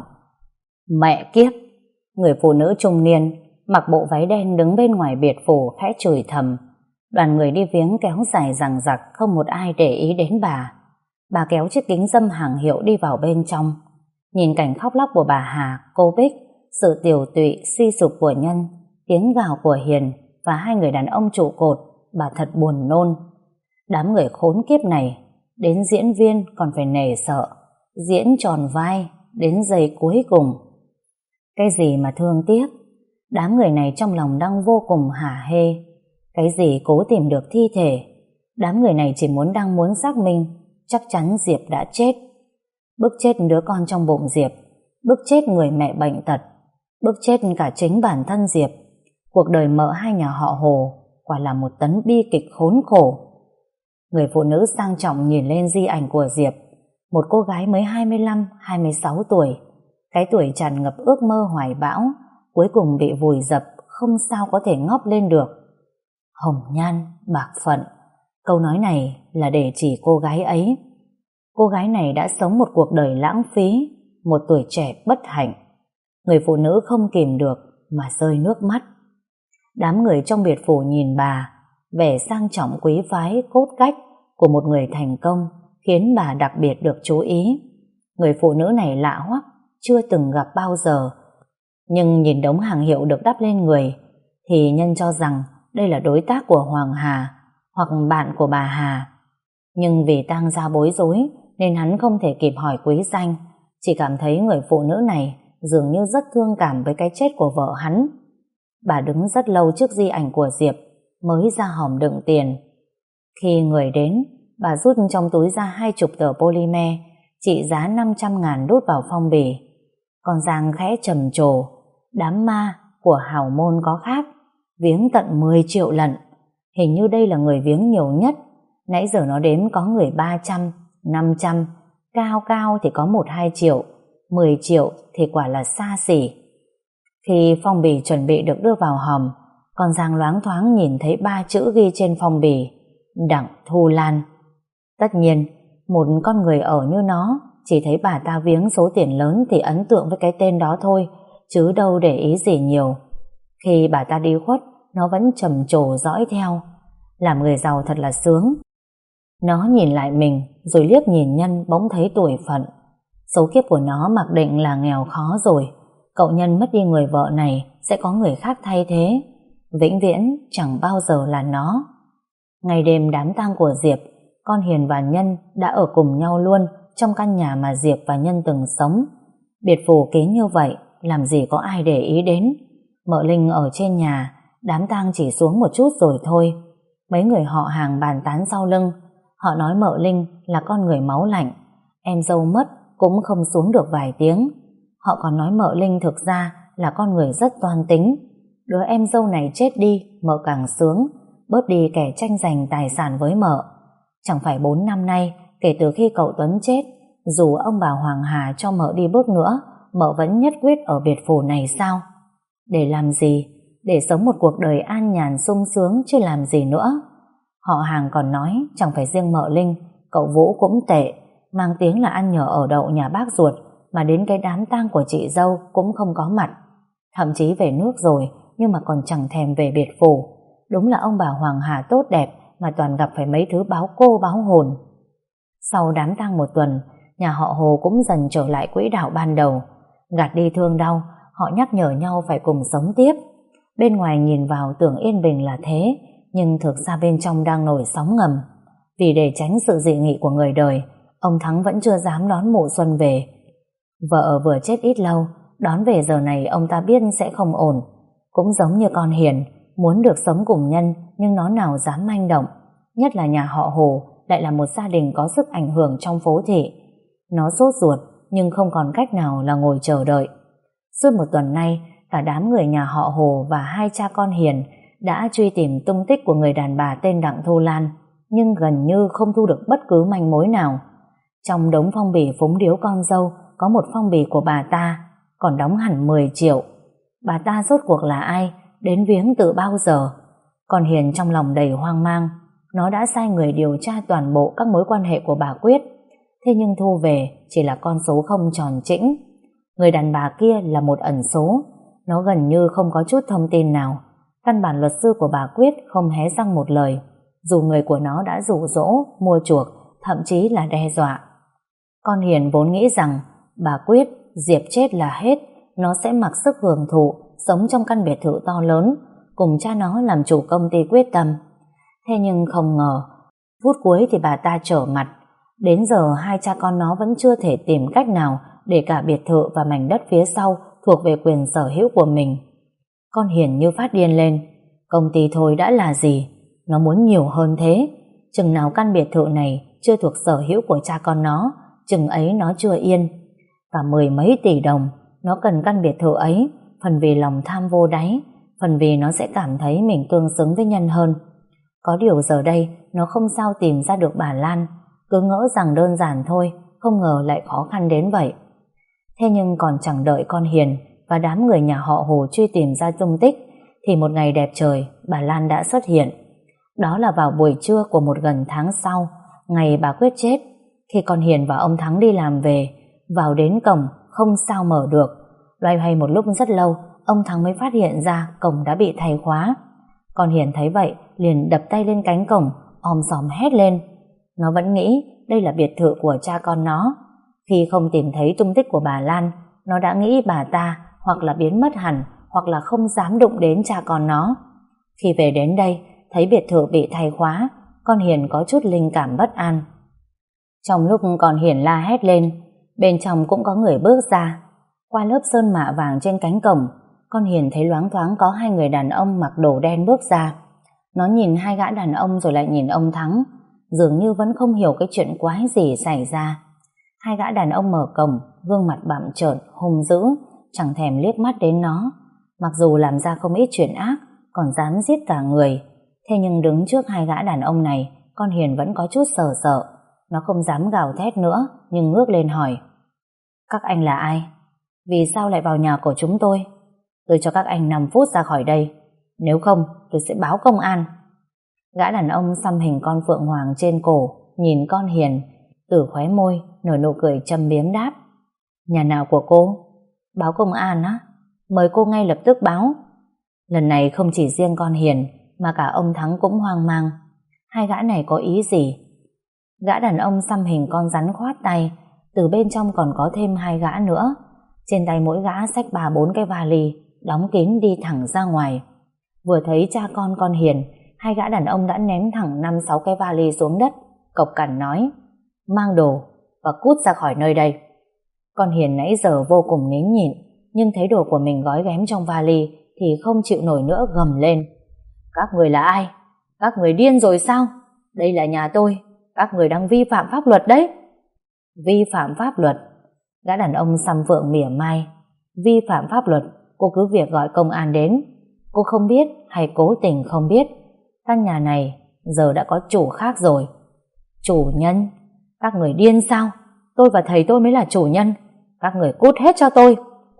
Mẹ kiếp! Người phụ nữ trung niên mặc bộ váy đen đứng bên ngoài biệt phủ khẽ chửi thầm. Đoàn người đi viếng kéo dài dằng dặc, không một ai để ý đến bà. Bà kéo chiếc kính râm hàng hiệu đi vào bên trong. Nhìn cảnh khóc lóc của bà Hà, cô Bích, sự tiều tụy suy sụp của Nhân, tiếng gào của Hiền và hai người đàn ông trụ cột, bà thật buồn nôn. Đám người khốn kiếp này, đến diễn viên còn phải nể sợ, diễn tròn vai đến giây cuối cùng. Cái gì mà thương tiếc? Đám người này trong lòng đang vô cùng hả hê. Cái gì cố tìm được thi thể? Đám người này chỉ muốn đang muốn xác minh chắc chắn Diệp đã chết. Bức chết đứa con trong bụng Diệp, bức chết người mẹ bệnh tật, bức chết cả chính bản thân Diệp. Cuộc đời mợ hai nhà họ Hồ quả là một tấn bi kịch khốn khổ. Người phụ nữ sang trọng nhìn lên di ảnh của Diệp, một cô gái mới hai mươi lăm hai mươi sáu tuổi. Cái tuổi tràn ngập ước mơ hoài bão, cuối cùng bị vùi dập, không sao có thể ngóc lên được. Hồng nhan, bạc phận, câu nói này là để chỉ cô gái ấy. Cô gái này đã sống một cuộc đời lãng phí, một tuổi trẻ bất hạnh. Người phụ nữ không kìm được mà rơi nước mắt. Đám người trong biệt phủ nhìn bà, vẻ sang trọng quý phái cốt cách của một người thành công khiến bà đặc biệt được chú ý. Người phụ nữ này lạ hoắc, chưa từng gặp bao giờ. Nhưng nhìn đống hàng hiệu được đắp lên người thì Nhân cho rằng đây là đối tác của Hoàng Hà hoặc bạn của bà Hà. Nhưng vì tang gia bối rối nên hắn không thể kịp hỏi quý danh, chỉ cảm thấy người phụ nữ này dường như rất thương cảm với cái chết của vợ hắn. Bà đứng rất lâu trước di ảnh của Diệp mới ra hòm đựng tiền. Khi người đến, bà rút trong túi ra hai chục tờ polymer trị giá năm trăm ngàn đút vào phong bì. Còn Giang khẽ trầm trồ, đám ma của hào môn có khác, viếng tận mười triệu lần. Hình như đây là người viếng nhiều nhất. Nãy giờ nó đếm có người ba trăm, năm trăm, cao cao thì có một hai triệu, mười triệu thì quả là xa xỉ. Khi phong bì chuẩn bị được đưa vào hòm, con Giang loáng thoáng nhìn thấy ba chữ ghi trên phong bì: Đặng Thu Lan. Tất nhiên, một con người ở như nó chỉ thấy bà ta viếng số tiền lớn thì ấn tượng với cái tên đó thôi, chứ đâu để ý gì nhiều. Khi bà ta đi khuất, nó vẫn trầm trồ dõi theo. Làm người giàu thật là sướng. Nó nhìn lại mình, rồi liếc nhìn Nhân, bỗng thấy tủi phận. Số kiếp của nó mặc định là nghèo khó rồi. Cậu Nhân mất đi người vợ này, sẽ có người khác thay thế. Vĩnh viễn chẳng bao giờ là nó. Ngày đêm đám tang của Diệp, con Hiền và Nhân đã ở cùng nhau luôn trong căn nhà mà Diệp và Nhân từng sống. Biệt phủ kín như vậy, làm gì có ai để ý đến. Mợ Linh ở trên nhà, đám tang chỉ xuống một chút rồi thôi. Mấy người họ hàng bàn tán sau lưng. Họ nói mợ Linh là con người máu lạnh, em dâu mất cũng không xuống được vài tiếng. Họ còn nói mợ Linh thực ra là con người rất toan tính. Đứa em dâu này chết đi, mợ càng sướng, bớt đi kẻ tranh giành tài sản với mợ. Chẳng phải bốn năm nay, kể từ khi cậu Tuấn chết, dù ông bà Hoàng Hà cho mợ đi bước nữa, mợ vẫn nhất quyết ở biệt phủ này sao? Để làm gì? Để sống một cuộc đời an nhàn sung sướng chứ làm gì nữa. Họ hàng còn nói chẳng phải riêng mợ Linh, cậu Vũ cũng tệ, mang tiếng là ăn nhờ ở đậu nhà bác ruột, mà đến cái đám tang của chị dâu cũng không có mặt. Thậm chí về nước rồi, nhưng mà còn chẳng thèm về biệt phủ. Đúng là ông bà Hoàng Hà tốt đẹp, mà toàn gặp phải mấy thứ báo cô báo hồn. Sau đám tang một tuần, nhà họ Hồ cũng dần trở lại quỹ đạo ban đầu. Gạt đi thương đau, họ nhắc nhở nhau phải cùng sống tiếp. Bên ngoài nhìn vào tưởng yên bình là thế, nhưng thực ra bên trong đang nổi sóng ngầm. Vì để tránh sự dị nghị của người đời, ông Thắng vẫn chưa dám đón mụ Xuân về. Vợ vừa chết ít lâu, đón về giờ này ông ta biết sẽ không ổn. Cũng giống như con Hiền, muốn được sống cùng Nhân, nhưng nó nào dám manh động. Nhất là nhà họ Hồ lại là một gia đình có sức ảnh hưởng trong phố thị. Nó sốt ruột, nhưng không còn cách nào là ngồi chờ đợi. Suốt một tuần nay, cả đám người nhà họ Hồ và hai cha con Hiền đã truy tìm tung tích của người đàn bà tên Đặng Thu Lan, nhưng gần như không thu được bất cứ manh mối nào. Trong đống phong bì phúng điếu con dâu có một phong bì của bà ta, còn đóng hẳn mười triệu. Bà ta rốt cuộc là ai, đến viếng từ bao giờ? Còn Hiền trong lòng đầy hoang mang. Nó đã sai người điều tra toàn bộ các mối quan hệ của bà Quyết. Thế nhưng thu về chỉ là con số không tròn chỉnh. Người đàn bà kia là một ẩn số. Nó gần như không có chút thông tin nào. Căn bản luật sư của bà Quyết không hé răng một lời, dù người của nó đã dụ dỗ, mua chuộc, thậm chí là đe dọa. Con Hiền vốn nghĩ rằng bà Quyết, Diệp chết là hết, nó sẽ mặc sức hưởng thụ, sống trong căn biệt thự to lớn, cùng cha nó làm chủ công ty Quyết Tâm. Thế nhưng không ngờ, phút cuối thì bà ta trở mặt. Đến giờ hai cha con nó vẫn chưa thể tìm cách nào để cả biệt thự và mảnh đất phía sau thuộc về quyền sở hữu của mình. Con Hiền như phát điên lên. Công ty thôi đã là gì, nó muốn nhiều hơn thế. Chừng nào căn biệt thự này chưa thuộc sở hữu của cha con nó, chừng ấy nó chưa yên. Cả mười mấy tỷ đồng, nó cần căn biệt thự ấy, phần vì lòng tham vô đáy, phần vì nó sẽ cảm thấy mình tương xứng với Nhân hơn. Có điều giờ đây nó không sao tìm ra được bà Lan, cứ ngỡ rằng đơn giản thôi, không ngờ lại khó khăn đến vậy. Thế nhưng còn chẳng đợi con Hiền và đám người nhà họ Hồ truy tìm ra tung tích, thì một ngày đẹp trời bà Lan đã xuất hiện. Đó là vào buổi trưa của một gần tháng sau, ngày bà Quyết chết. Khi con Hiền và ông Thắng đi làm về, vào đến cổng không sao mở được. Loay hoay một lúc rất lâu, ông Thắng mới phát hiện ra cổng đã bị thay khóa. Con Hiền thấy vậy liền đập tay lên cánh cổng, om sòm hét lên. Nó vẫn nghĩ đây là biệt thự của cha con nó. Khi không tìm thấy tung tích của bà Lan, nó đã nghĩ bà ta hoặc là biến mất hẳn, hoặc là không dám đụng đến cha con nó. Khi về đến đây, thấy biệt thự bị thay khóa, con Hiền có chút linh cảm bất an. Trong lúc con Hiền la hét lên, bên trong cũng có người bước ra. Qua lớp sơn mạ vàng trên cánh cổng, con Hiền thấy loáng thoáng có hai người đàn ông mặc đồ đen bước ra. Nó nhìn hai gã đàn ông rồi lại nhìn ông Thắng, dường như vẫn không hiểu cái chuyện quái gì xảy ra. Hai gã đàn ông mở cổng, gương mặt bặm trợn, hung dữ, chẳng thèm liếc mắt đến nó. Mặc dù làm ra không ít chuyện ác, còn dám giết cả người, thế nhưng đứng trước hai gã đàn ông này, con Hiền vẫn có chút sợ sợ. Nó không dám gào thét nữa, nhưng ngước lên hỏi: Các anh là ai? Vì sao lại vào nhà của chúng tôi? Tôi cho các anh năm phút ra khỏi đây, nếu không tôi sẽ báo công an. Gã đàn ông xăm hình con phượng hoàng trên cổ nhìn con Hiền, Từ khóe môi nở nụ cười châm biếm đáp: Nhà nào của cô? Báo công an á? Mời cô ngay lập tức báo. Lần này không chỉ riêng con Hiền mà cả ông Thắng cũng hoang mang. Hai gã này có ý gì? Gã đàn ông xăm hình con rắn khoát tay, từ bên trong còn có thêm hai gã nữa. Trên tay mỗi gã xách ba bốn cái vali, đóng kín đi thẳng ra ngoài. Vừa thấy cha con con Hiền, hai gã đàn ông đã ném thẳng năm sáu cái vali xuống đất, cộc cằn nói: Mang đồ và cút ra khỏi nơi đây. Con Hiền nãy giờ vô cùng nín nhịn, nhưng thấy đồ của mình gói ghém trong vali thì không chịu nổi nữa, gầm lên: Các người là ai? Các người điên rồi sao? Đây là nhà tôi, các người đang vi phạm pháp luật đấy. Vi phạm pháp luật? Gã đàn ông xăm phượng mỉa mai: Vi phạm pháp luật, cô cứ việc gọi công an đến. Cô không biết hay cố tình không biết, căn nhà này giờ đã có chủ khác rồi. Chủ nhân? Các người điên sao? Tôi và thầy tôi mới là chủ nhân. Các người cút hết cho tôi.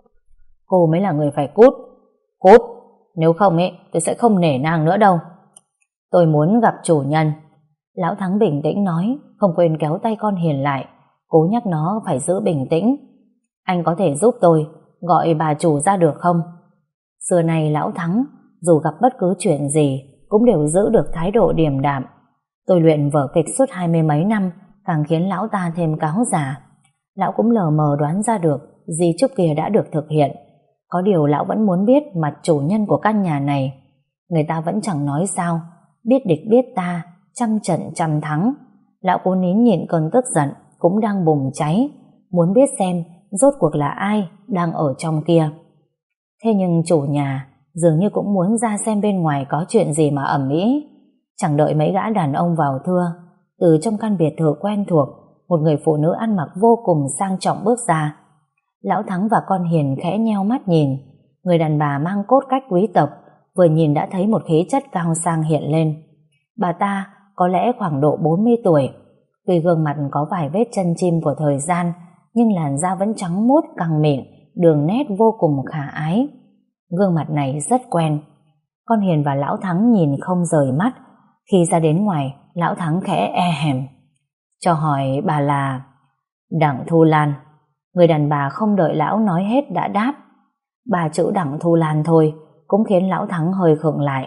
Cô mới là người phải cút. Cút, nếu không ấy tôi sẽ không nể nang nữa đâu. Tôi muốn gặp chủ nhân. Lão Thắng bình tĩnh nói, không quên kéo tay con Hiền lại, cố nhắc nó phải giữ bình tĩnh. Anh có thể giúp tôi gọi bà chủ ra được không? Xưa nay Lão Thắng dù gặp bất cứ chuyện gì cũng đều giữ được thái độ điềm đạm. Tôi luyện vở kịch suốt hai mươi mấy năm càng khiến lão ta thêm cáo già. Lão cũng lờ mờ đoán ra được di chúc kia đã được thực hiện. Có điều lão vẫn muốn biết mặt chủ nhân của căn nhà này. Người ta vẫn chẳng nói sao, biết địch biết ta, trăm trận trăm thắng. Lão cố nín nhịn cơn tức giận cũng đang bùng cháy, muốn biết xem rốt cuộc là ai đang ở trong kia. Thế nhưng chủ nhà dường như cũng muốn ra xem bên ngoài có chuyện gì mà ầm ĩ. Chẳng đợi mấy gã đàn ông vào thưa, từ trong căn biệt thự quen thuộc, một người phụ nữ ăn mặc vô cùng sang trọng bước ra. Lão Thắng và con Hiền khẽ nheo mắt nhìn. Người đàn bà mang cốt cách quý tộc, vừa nhìn đã thấy một khí chất cao sang hiện lên. Bà ta có lẽ khoảng độ bốn mươi tuổi, tuy gương mặt có vài vết chân chim của thời gian, nhưng làn da vẫn trắng muốt căng mịn, đường nét vô cùng khả ái. Gương mặt này rất quen. Con Hiền và Lão Thắng nhìn không rời mắt. Khi ra đến ngoài, Lão Thắng khẽ e hèm: Cho hỏi bà là... Đặng Thu Lan. Người đàn bà không đợi lão nói hết đã đáp. Bà chữ Đặng Thu Lan thôi cũng khiến Lão Thắng hơi khựng lại.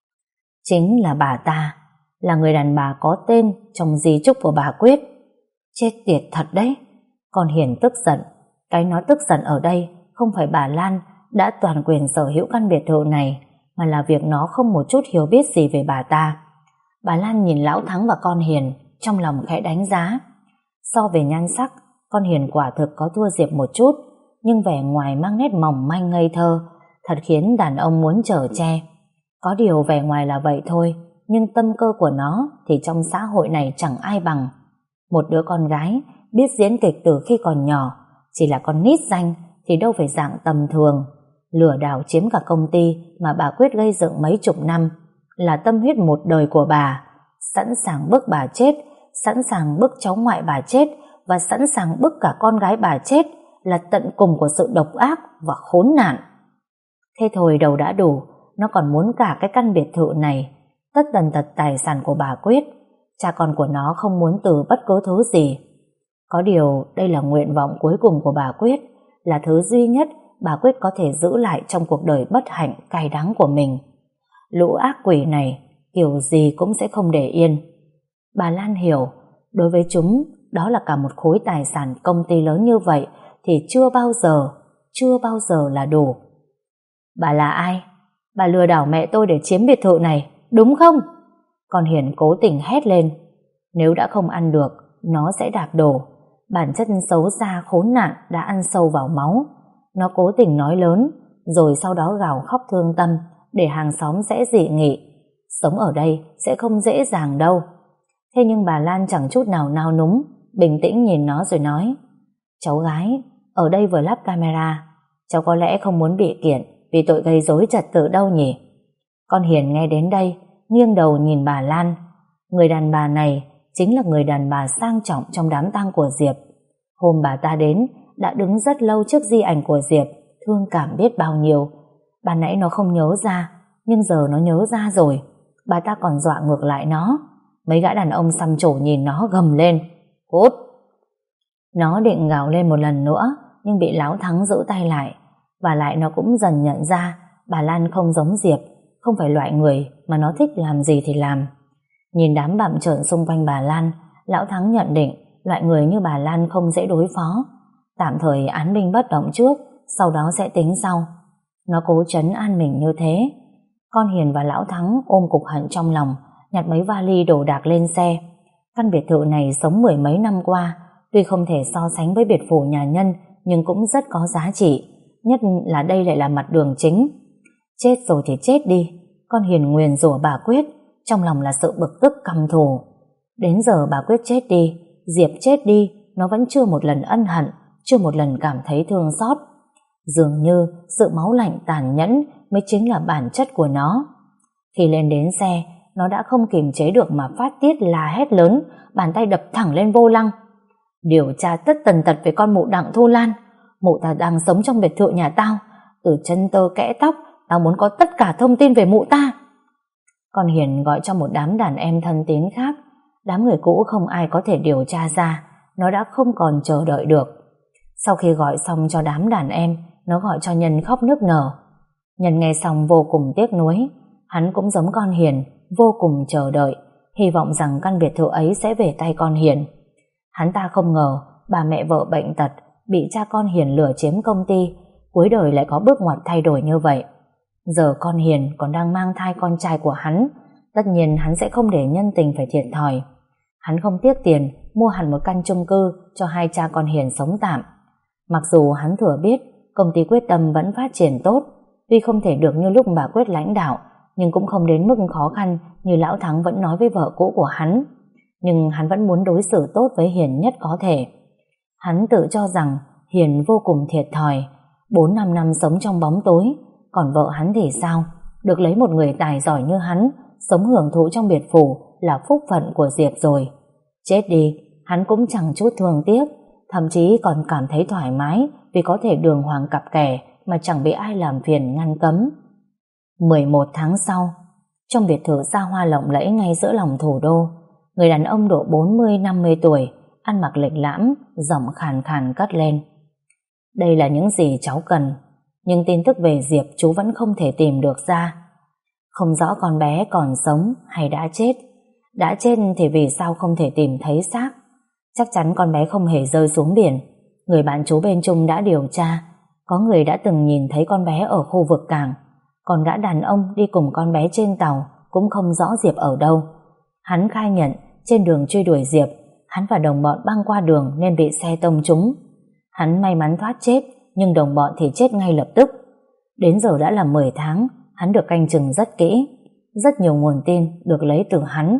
Chính là bà ta, là người đàn bà có tên trong di chúc của bà Quyết. Chết tiệt thật đấy. Con Hiền tức giận. Cái nói tức giận ở đây không phải bà Lan đã toàn quyền sở hữu căn biệt thự này, mà là việc nó không một chút hiểu biết gì về bà ta. Bà Lan nhìn Lão Thắng và con Hiền, trong lòng khẽ đánh giá. So về nhan sắc, con Hiền quả thực có thua Diệp một chút, nhưng vẻ ngoài mang nét mỏng manh ngây thơ, thật khiến đàn ông muốn chở che. Có điều vẻ ngoài là vậy thôi, nhưng tâm cơ của nó thì trong xã hội này chẳng ai bằng. Một đứa con gái biết diễn kịch từ khi còn nhỏ, chỉ là con nít danh thì đâu phải dạng tầm thường. Lừa đảo chiếm cả công ty mà bà Quyết gây dựng mấy chục năm là tâm huyết một đời của bà, sẵn sàng bức bà chết, sẵn sàng bức cháu ngoại bà chết, và sẵn sàng bức cả con gái bà chết, là tận cùng của sự độc ác và khốn nạn. Thế thôi đầu đã đủ, nó còn muốn cả cái căn biệt thự này, tất tần tật tài sản của bà Quyết. Cha con của nó không muốn từ bất cứ thứ gì. Có điều đây là nguyện vọng cuối cùng của bà Quyết, là thứ duy nhất bà Quyết có thể giữ lại trong cuộc đời bất hạnh cay đắng của mình. Lũ ác quỷ này kiểu gì cũng sẽ không để yên. Bà Lan hiểu, đối với chúng đó là cả một khối tài sản công ty lớn như vậy thì chưa bao giờ, chưa bao giờ là đủ. Bà là ai? Bà lừa đảo mẹ tôi để chiếm biệt thự này, đúng không? Con Hiền cố tình hét lên. Nếu đã không ăn được, nó sẽ đạp đổ. Bản chất xấu xa khốn nạn đã ăn sâu vào máu. Nó cố tình nói lớn, rồi sau đó gào khóc thương tâm, để hàng xóm sẽ dị nghị. Sống ở đây sẽ không dễ dàng đâu. Thế nhưng bà Lan chẳng chút nào nao núng, bình tĩnh nhìn nó rồi nói: Cháu gái, ở đây vừa lắp camera, cháu có lẽ không muốn bị kiện vì tội gây rối trật tự đâu nhỉ? Con Hiền nghe đến đây, nghiêng đầu nhìn bà Lan. Người đàn bà này chính là người đàn bà sang trọng trong đám tang của Diệp. Hôm bà ta đến, đã đứng rất lâu trước di ảnh của Diệp, thương cảm biết bao nhiêu. Ban nãy nó không nhớ ra, nhưng giờ nó nhớ ra rồi. Bà ta còn dọa ngược lại nó. Mấy gã đàn ông xăm trổ nhìn nó gầm lên: Cút, Nó định gào lên một lần nữa, nhưng bị Lão Thắng giữ tay lại. Và lại nó cũng dần nhận ra bà Lan không giống Diệp, không phải loại người mà nó thích làm gì thì làm. Nhìn đám bặm trợn xung quanh bà Lan, Lão Thắng nhận định loại người như bà Lan không dễ đối phó. Tạm thời án binh bất động trước, sau đó sẽ tính sau. Nó cố trấn an mình như thế. Con Hiền và Lão Thắng ôm cục hận trong lòng, nhặt mấy vali đồ đạc lên xe. Căn biệt thự này sống mười mấy năm qua, tuy không thể so sánh với biệt phủ nhà nhân, nhưng cũng rất có giá trị. Nhất là đây lại là mặt đường chính. Chết rồi thì chết đi. Con Hiền nguyền rủa bà Quyết, trong lòng là sự bực tức căm thù. Đến giờ bà Quyết chết đi, Diệp chết đi, nó vẫn chưa một lần ân hận, chưa một lần cảm thấy thương xót. Dường như sự máu lạnh tàn nhẫn mới chính là bản chất của nó. Khi lên đến xe, nó đã không kiềm chế được mà phát tiết la hét lớn, bàn tay đập thẳng lên vô lăng. Điều tra tất tần tật về con mụ Đặng Thu Lan. Mụ ta đang sống trong biệt thự nhà tao, từ chân tơ kẽ tóc, tao muốn có tất cả thông tin về mụ ta. Con Hiền gọi cho một đám đàn em thân tín khác. Đám người cũ không ai có thể điều tra ra. Nó đã không còn chờ đợi được. Sau khi gọi xong cho đám đàn em, nó gọi cho Nhân khóc nức nở. Nhân nghe xong vô cùng tiếc nuối. Hắn cũng giống con Hiền, vô cùng chờ đợi, hy vọng rằng căn biệt thự ấy sẽ về tay con Hiền. Hắn ta không ngờ bà mẹ vợ bệnh tật, bị cha con Hiền lừa chiếm công ty, cuối đời lại có bước ngoặt thay đổi như vậy. Giờ con Hiền còn đang mang thai con trai của hắn, tất nhiên hắn sẽ không để nhân tình phải thiệt thòi. Hắn không tiếc tiền mua hẳn một căn chung cư cho hai cha con Hiền sống tạm. Mặc dù hắn thừa biết công ty Quyết Tâm vẫn phát triển tốt, tuy không thể được như lúc bà Quyết lãnh đạo, nhưng cũng không đến mức khó khăn như Lão Thắng vẫn nói với vợ cũ của hắn. Nhưng hắn vẫn muốn đối xử tốt với Hiền nhất có thể. Hắn tự cho rằng Hiền vô cùng thiệt thòi, bốn năm năm sống trong bóng tối, còn vợ hắn thì sao? Được lấy một người tài giỏi như hắn, sống hưởng thụ trong biệt phủ là phúc phận của Diệp rồi. Chết đi, hắn cũng chẳng chút thương tiếc, thậm chí còn cảm thấy thoải mái vì có thể đường hoàng cặp kè mà chẳng bị ai làm phiền ngăn cấm. mười một tháng sau, trong biệt thự xa hoa lộng lẫy ngay giữa lòng thủ đô, người đàn ông độ bốn mươi năm mươi tuổi, ăn mặc lịch lãm, giọng khàn khàn cất lên. Đây là những gì cháu cần, nhưng tin tức về Diệp chú vẫn không thể tìm được ra. Không rõ con bé còn sống hay đã chết. Đã chết thì vì sao không thể tìm thấy xác? Chắc chắn con bé không hề rơi xuống biển. Người bạn chú bên Trung đã điều tra, có người đã từng nhìn thấy con bé ở khu vực cảng. Còn gã đàn ông đi cùng con bé trên tàu cũng không rõ Diệp ở đâu. Hắn khai nhận trên đường truy đuổi Diệp, hắn và đồng bọn băng qua đường nên bị xe tông trúng. Hắn may mắn thoát chết, nhưng đồng bọn thì chết ngay lập tức. Đến giờ đã là mười tháng, hắn được canh chừng rất kỹ. Rất nhiều nguồn tin được lấy từ hắn.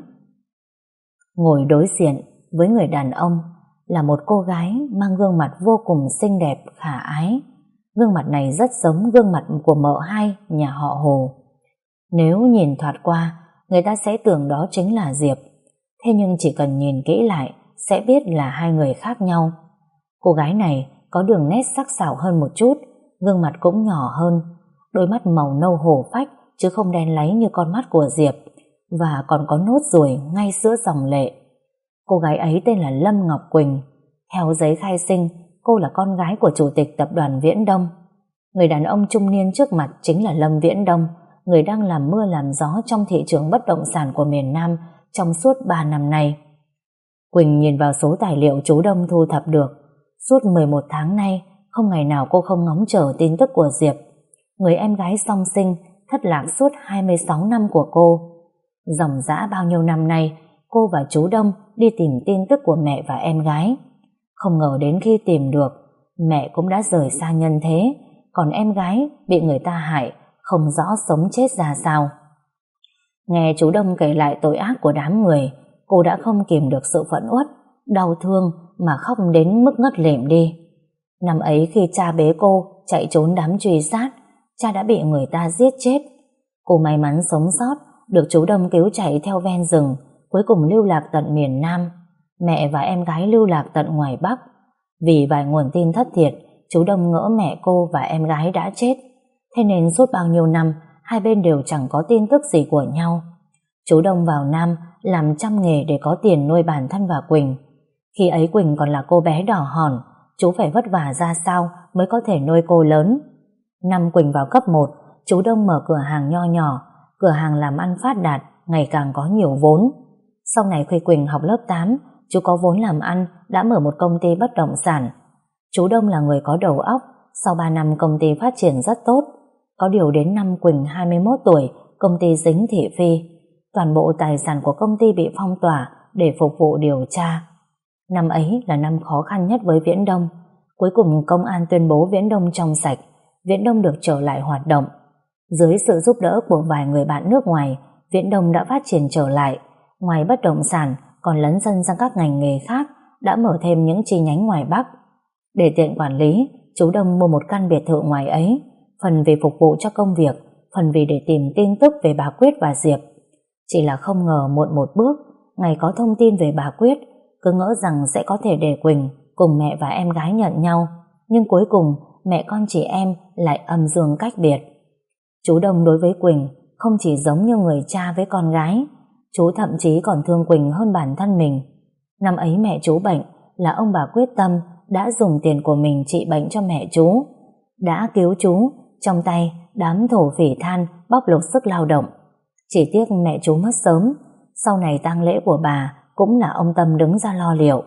Ngồi đối diện với người đàn ông là một cô gái mang gương mặt vô cùng xinh đẹp, khả ái. Gương mặt này rất giống gương mặt của mợ hai nhà họ Hồ. Nếu nhìn thoạt qua, người ta sẽ tưởng đó chính là Diệp. Thế nhưng chỉ cần nhìn kỹ lại sẽ biết là hai người khác nhau. Cô gái này có đường nét sắc sảo hơn một chút, gương mặt cũng nhỏ hơn, đôi mắt màu nâu hổ phách chứ không đen láy như con mắt của Diệp, và còn có nốt ruồi ngay giữa dòng lệ. Cô gái ấy tên là Lâm Ngọc Quỳnh. Theo giấy khai sinh, cô là con gái của chủ tịch tập đoàn Viễn Đông. Người đàn ông trung niên trước mặt chính là Lâm Viễn Đông, người đang làm mưa làm gió trong thị trường bất động sản của miền Nam trong suốt ba năm nay. Quỳnh nhìn vào số tài liệu chú Đông thu thập được. Suốt mười một tháng nay, không ngày nào cô không ngóng chờ tin tức của Diệp, người em gái song sinh thất lạc suốt hai mươi sáu năm của cô. Dòng dã bao nhiêu năm nay, cô và chú Đông đi tìm tin tức của mẹ và em gái. Không ngờ đến khi tìm được, mẹ cũng đã rời xa nhân thế, còn em gái bị người ta hại, không rõ sống chết ra sao. Nghe chú Đông kể lại tội ác của đám người, cô đã không kìm được sự phẫn uất, đau thương mà khóc đến mức ngất lịm đi. Năm ấy khi cha bế cô chạy trốn đám truy sát, cha đã bị người ta giết chết. Cô may mắn sống sót, được chú Đông cứu chạy theo ven rừng, cuối cùng lưu lạc tận miền Nam. Mẹ và em gái lưu lạc tận ngoài Bắc. Vì vài nguồn tin thất thiệt, chú Đông ngỡ mẹ cô và em gái đã chết. Thế nên suốt bao nhiêu năm, hai bên đều chẳng có tin tức gì của nhau. Chú Đông vào Nam làm trăm nghề để có tiền nuôi bản thân và Quỳnh. Khi ấy Quỳnh còn là cô bé đỏ hòn, chú phải vất vả ra sao mới có thể nuôi cô lớn. Năm Quỳnh vào cấp một, chú Đông mở cửa hàng nho nhỏ, cửa hàng làm ăn phát đạt, ngày càng có nhiều vốn. Sau này khi Quỳnh học lớp tám, chú có vốn làm ăn, đã mở một công ty bất động sản. Chú Đông là người có đầu óc, sau ba năm công ty phát triển rất tốt. Có điều đến năm Quỳnh hai mươi mốt tuổi, công ty dính thị phi. Toàn bộ tài sản của công ty bị phong tỏa để phục vụ điều tra. Năm ấy là năm khó khăn nhất với Viễn Đông. Cuối cùng công an tuyên bố Viễn Đông trong sạch, Viễn Đông được trở lại hoạt động. Dưới sự giúp đỡ của vài người bạn nước ngoài, Viễn Đông đã phát triển trở lại. Ngoài bất động sản, còn lấn sân sang các ngành nghề khác, đã mở thêm những chi nhánh ngoài Bắc. Để tiện quản lý, chú Đông mua một căn biệt thự ngoài ấy, phần vì phục vụ cho công việc, phần vì để tìm tin tức về bà Quyết và Diệp. Chỉ là không ngờ muộn một bước, ngày có thông tin về bà Quyết, cứ ngỡ rằng sẽ có thể để Quỳnh cùng mẹ và em gái nhận nhau, nhưng cuối cùng mẹ con chị em lại âm dương cách biệt. Chú Đông đối với Quỳnh không chỉ giống như người cha với con gái, chú thậm chí còn thương Quỳnh hơn bản thân mình. Năm ấy mẹ chú bệnh, là ông bà quyết tâm đã dùng tiền của mình trị bệnh cho mẹ chú, đã cứu chú, trong tay đám thổ phỉ than bóc lột sức lao động. Chỉ tiếc mẹ chú mất sớm, sau này tang lễ của bà cũng là ông Tâm đứng ra lo liệu.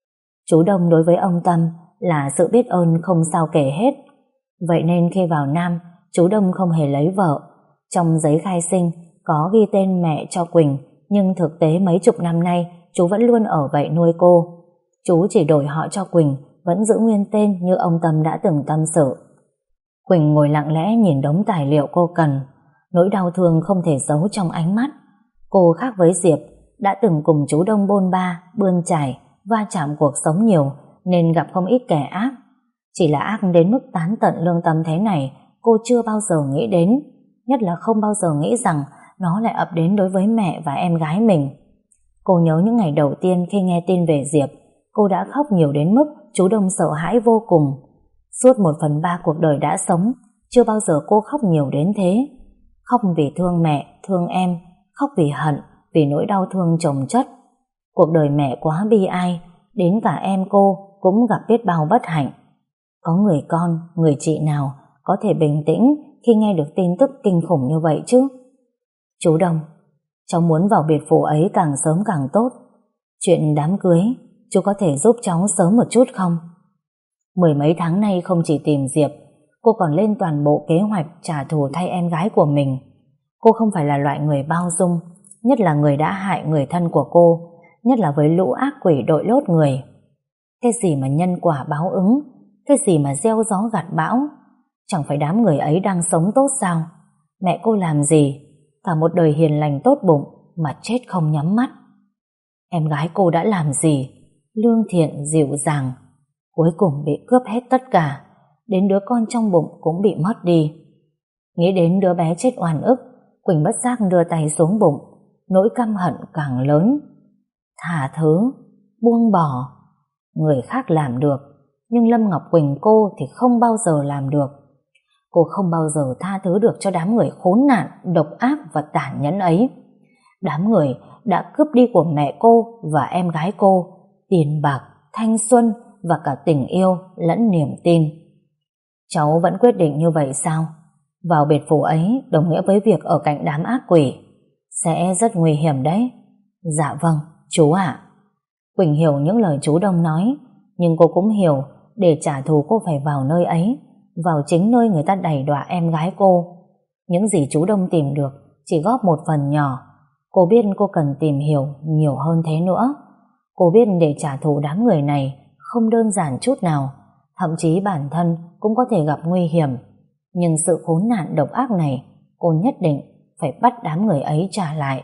Chú Đông đối với ông Tâm là sự biết ơn không sao kể hết. Vậy nên khi vào Nam, chú Đông không hề lấy vợ. Trong giấy khai sinh có ghi tên mẹ cho Quỳnh, nhưng thực tế mấy chục năm nay chú vẫn luôn ở vậy nuôi cô. Chú chỉ đổi họ cho Quỳnh, vẫn giữ nguyên tên như ông Tâm đã từng tâm sự. Quỳnh ngồi lặng lẽ nhìn đống tài liệu cô cần, nỗi đau thương không thể giấu trong ánh mắt. Cô khác với Diệp, đã từng cùng chú Đông bôn ba, bươn chải, va chạm cuộc sống nhiều nên gặp không ít kẻ ác. Chỉ là ác đến mức tán tận lương tâm thế này cô chưa bao giờ nghĩ đến, nhất là không bao giờ nghĩ rằng nó lại ập đến đối với mẹ và em gái mình. Cô nhớ những ngày đầu tiên khi nghe tin về Diệp, cô đã khóc nhiều đến mức chú Đông sợ hãi vô cùng. Suốt một phần ba cuộc đời đã sống, chưa bao giờ cô khóc nhiều đến thế. Khóc vì thương mẹ, thương em, khóc vì hận, vì nỗi đau thương chồng chất. Cuộc đời mẹ quá bi ai, đến cả em cô cũng gặp biết bao bất hạnh. Có người con, người chị nào có thể bình tĩnh khi nghe được tin tức kinh khủng như vậy chứ? Chú Đông, cháu muốn vào biệt phủ ấy càng sớm càng tốt. Chuyện đám cưới, chú có thể giúp cháu sớm một chút không? Mười mấy tháng nay không chỉ tìm Diệp, cô còn lên toàn bộ kế hoạch trả thù thay em gái của mình. Cô không phải là loại người bao dung, nhất là người đã hại người thân của cô, nhất là với lũ ác quỷ đội lốt người. Cái gì mà nhân quả báo ứng, cái gì mà gieo gió gặt bão, chẳng phải đám người ấy đang sống tốt sao? Mẹ cô làm gì? Cả một đời hiền lành tốt bụng mà chết không nhắm mắt. Em gái cô đã làm gì? Lương thiện dịu dàng, cuối cùng bị cướp hết tất cả, đến đứa con trong bụng cũng bị mất đi. Nghĩ đến đứa bé chết oan ức, Quỳnh bất giác đưa tay xuống bụng, nỗi căm hận càng lớn. Tha thứ, buông bỏ, người khác làm được, nhưng Lâm Ngọc Quỳnh cô thì không bao giờ làm được. Cô không bao giờ tha thứ được cho đám người khốn nạn, độc ác và tàn nhẫn ấy. Đám người đã cướp đi của mẹ cô và em gái cô tiền bạc, thanh xuân và cả tình yêu lẫn niềm tin. Cháu vẫn quyết định như vậy sao? Vào biệt phủ ấy đồng nghĩa với việc ở cạnh đám ác quỷ, sẽ rất nguy hiểm đấy. Dạ vâng, chú ạ. Quỳnh hiểu những lời chú Đông nói, nhưng cô cũng hiểu để trả thù cô phải vào nơi ấy, vào chính nơi người ta đày đọa em gái cô. Những gì chú Đông tìm được chỉ góp một phần nhỏ. Cô biết cô cần tìm hiểu nhiều hơn thế nữa. Cô biết để trả thù đám người này không đơn giản chút nào, thậm chí bản thân cũng có thể gặp nguy hiểm. Nhưng sự khốn nạn độc ác này, cô nhất định phải bắt đám người ấy trả lại.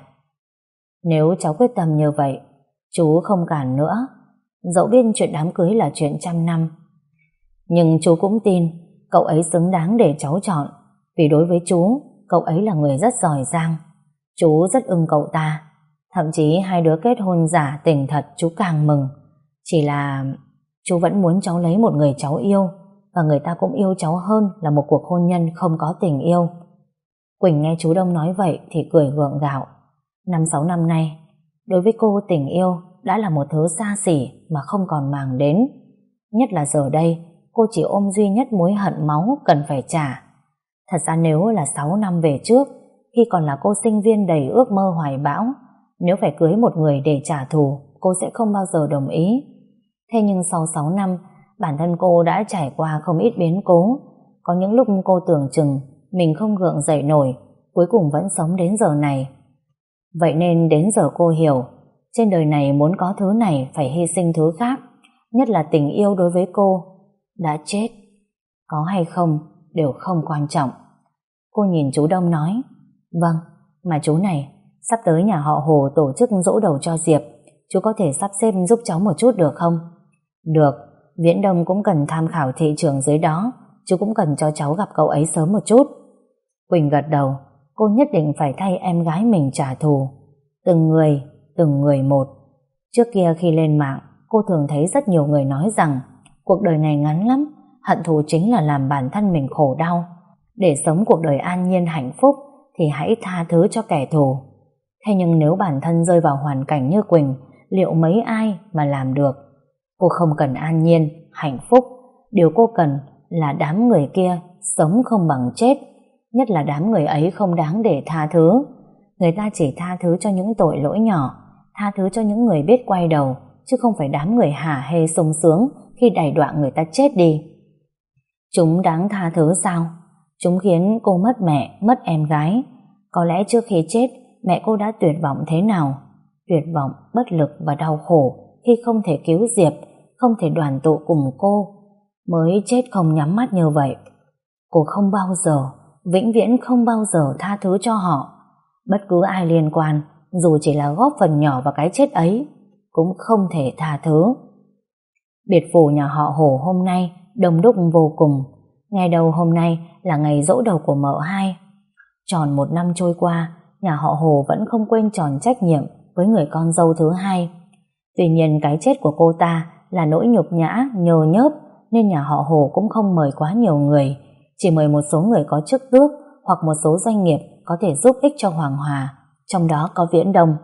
Nếu cháu quyết tâm như vậy, chú không cản nữa. Dẫu biết chuyện đám cưới là chuyện trăm năm, nhưng chú cũng tin cậu ấy xứng đáng để cháu chọn. Vì đối với chú, cậu ấy là người rất giỏi giang. Chú rất ưng cậu ta. Thậm chí hai đứa kết hôn giả tình thật chú càng mừng. Chỉ là chú vẫn muốn cháu lấy một người cháu yêu, và người ta cũng yêu cháu hơn là một cuộc hôn nhân không có tình yêu. Quỳnh nghe chú Đông nói vậy thì cười gượng gạo. Năm sáu năm nay, đối với cô tình yêu đã là một thứ xa xỉ mà không còn màng đến. Nhất là giờ đây, cô chỉ ôm duy nhất mối hận máu cần phải trả. Thật ra nếu là sáu năm về trước, khi còn là cô sinh viên đầy ước mơ hoài bão, nếu phải cưới một người để trả thù, cô sẽ không bao giờ đồng ý. Thế nhưng sau sáu năm, bản thân cô đã trải qua không ít biến cố. Có những lúc cô tưởng chừng mình không gượng dậy nổi, cuối cùng vẫn sống đến giờ này. Vậy nên đến giờ cô hiểu, trên đời này muốn có thứ này phải hy sinh thứ khác, nhất là tình yêu đối với cô. Đã chết, có hay không đều không quan trọng. Cô nhìn chú Đông nói, vâng, mà chú này, sắp tới nhà họ Hồ tổ chức giỗ đầu cho Diệp, chú có thể sắp xếp giúp cháu một chút được không? Được, Viễn Đông cũng cần tham khảo thị trường dưới đó, chú cũng cần cho cháu gặp cậu ấy sớm một chút. Quỳnh gật đầu, cô nhất định phải thay em gái mình trả thù. Từng người, từng người một. Trước kia khi lên mạng, cô thường thấy rất nhiều người nói rằng cuộc đời này ngắn lắm, hận thù chính là làm bản thân mình khổ đau. Để sống cuộc đời an nhiên hạnh phúc thì hãy tha thứ cho kẻ thù. Thế nhưng nếu bản thân rơi vào hoàn cảnh như Quỳnh, liệu mấy ai mà làm được? Cô không cần an nhiên, hạnh phúc. Điều cô cần là đám người kia sống không bằng chết. Nhất là đám người ấy không đáng để tha thứ. Người ta chỉ tha thứ cho những tội lỗi nhỏ, tha thứ cho những người biết quay đầu, chứ không phải đám người hả hê sung sướng khi đày đọa người ta chết đi. Chúng đáng tha thứ sao? Chúng khiến cô mất mẹ, mất em gái. Có lẽ trước khi chết, mẹ cô đã tuyệt vọng thế nào? Tuyệt vọng, bất lực và đau khổ khi không thể cứu Diệp, không thể đoàn tụ cùng cô, mới chết không nhắm mắt như vậy. Cô không bao giờ, vĩnh viễn không bao giờ tha thứ cho họ. Bất cứ ai liên quan, dù chỉ là góp phần nhỏ vào cái chết ấy, cũng không thể tha thứ. Biệt phủ nhà họ Hồ hôm nay đông đúc vô cùng. Ngày đầu hôm nay là ngày giỗ đầu của mợ hai. Tròn một năm trôi qua, nhà họ Hồ vẫn không quên tròn trách nhiệm với người con dâu thứ hai. Tuy nhiên cái chết của cô ta là nỗi nhục nhã, nhờ nhớp, nên nhà họ Hồ cũng không mời quá nhiều người, chỉ mời một số người có chức tước hoặc một số doanh nghiệp có thể giúp ích cho Hoàng Hòa, trong đó có Viễn Đông.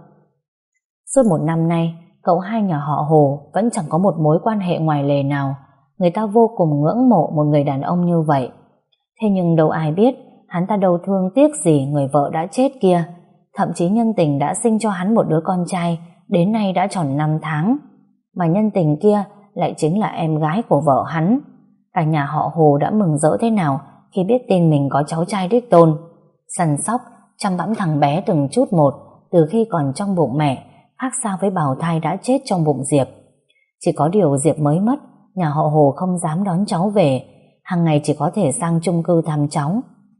Suốt một năm nay, cậu hai nhà họ Hồ vẫn chẳng có một mối quan hệ ngoài lề nào. Người ta vô cùng ngưỡng mộ một người đàn ông như vậy. Thế nhưng đâu ai biết hắn ta đâu thương tiếc gì người vợ đã chết kia. Thậm chí nhân tình đã sinh cho hắn một đứa con trai, đến nay đã tròn năm tháng. Mà nhân tình kia lại chính là em gái của vợ hắn. Cả nhà họ Hồ đã mừng rỡ thế nào khi biết tin mình có cháu trai đích tôn. Săn sóc, chăm bẵm thằng bé từng chút một từ khi còn trong bụng mẹ, khác xa với bào thai đã chết trong bụng Diệp. Chỉ có điều Diệp mới mất, nhà họ Hồ không dám đón cháu về, hàng ngày chỉ có thể sang chung cư thăm cháu.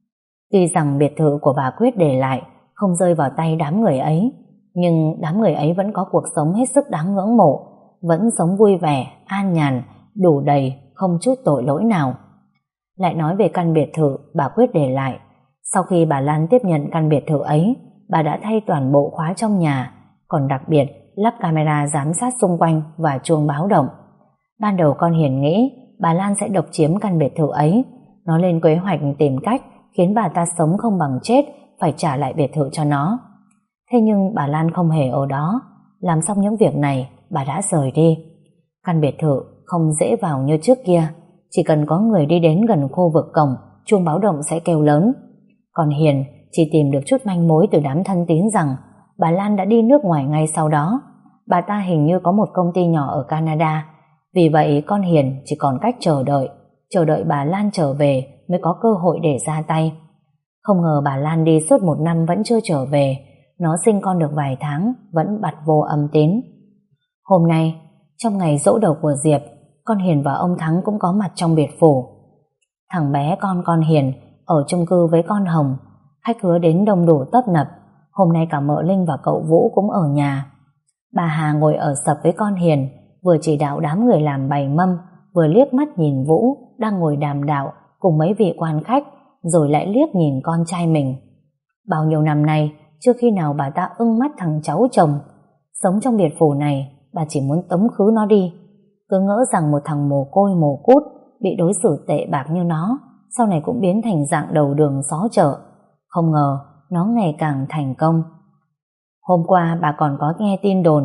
Tuy rằng biệt thự của bà Quyết để lại không rơi vào tay đám người ấy, nhưng đám người ấy vẫn có cuộc sống hết sức đáng ngưỡng mộ, vẫn sống vui vẻ, an nhàn, đủ đầy, không chút tội lỗi nào. Lại nói về căn biệt thự bà Quyết để lại, sau khi bà Lan tiếp nhận căn biệt thự ấy, bà đã thay toàn bộ khóa trong nhà, còn đặc biệt lắp camera giám sát xung quanh và chuông báo động. Ban đầu con Hiền nghĩ bà Lan sẽ độc chiếm căn biệt thự ấy. Nó lên kế hoạch tìm cách khiến bà ta sống không bằng chết, phải trả lại biệt thự cho nó. Thế nhưng bà Lan không hề ở đó. Làm xong những việc này, bà đã rời đi. Căn biệt thự không dễ vào như trước kia. Chỉ cần có người đi đến gần khu vực cổng, chuông báo động sẽ kêu lớn. Còn Hiền chỉ tìm được chút manh mối từ đám thân tín rằng bà Lan đã đi nước ngoài ngay sau đó. Bà ta hình như có một công ty nhỏ ở Canada. Vì vậy con Hiền chỉ còn cách chờ đợi, chờ đợi bà Lan trở về mới có cơ hội để ra tay. Không ngờ bà Lan đi suốt một năm vẫn chưa trở về. Nó sinh con được vài tháng vẫn bặt vô âm tín. Hôm nay, trong ngày giỗ đầu của Diệp, con Hiền và ông Thắng cũng có mặt trong biệt phủ. Thằng bé con con Hiền ở chung cư với con Hồng. Khách khứa đến đông đủ tấp nập. Hôm nay cả mợ Linh và cậu Vũ cũng ở nhà. Bà Hà ngồi ở sập với con Hiền, vừa chỉ đạo đám người làm bày mâm, vừa liếc mắt nhìn Vũ đang ngồi đàm đạo cùng mấy vị quan khách, rồi lại liếc nhìn con trai mình. Bao nhiêu năm nay, chưa khi nào bà ta ưng mắt thằng cháu chồng. Sống trong biệt phủ này, bà chỉ muốn tống khứ nó đi. Cứ ngỡ rằng một thằng mồ côi mồ cút bị đối xử tệ bạc như nó, sau này cũng biến thành dạng đầu đường xó chợ. Không ngờ nó ngày càng thành công. Hôm qua bà còn có nghe tin đồn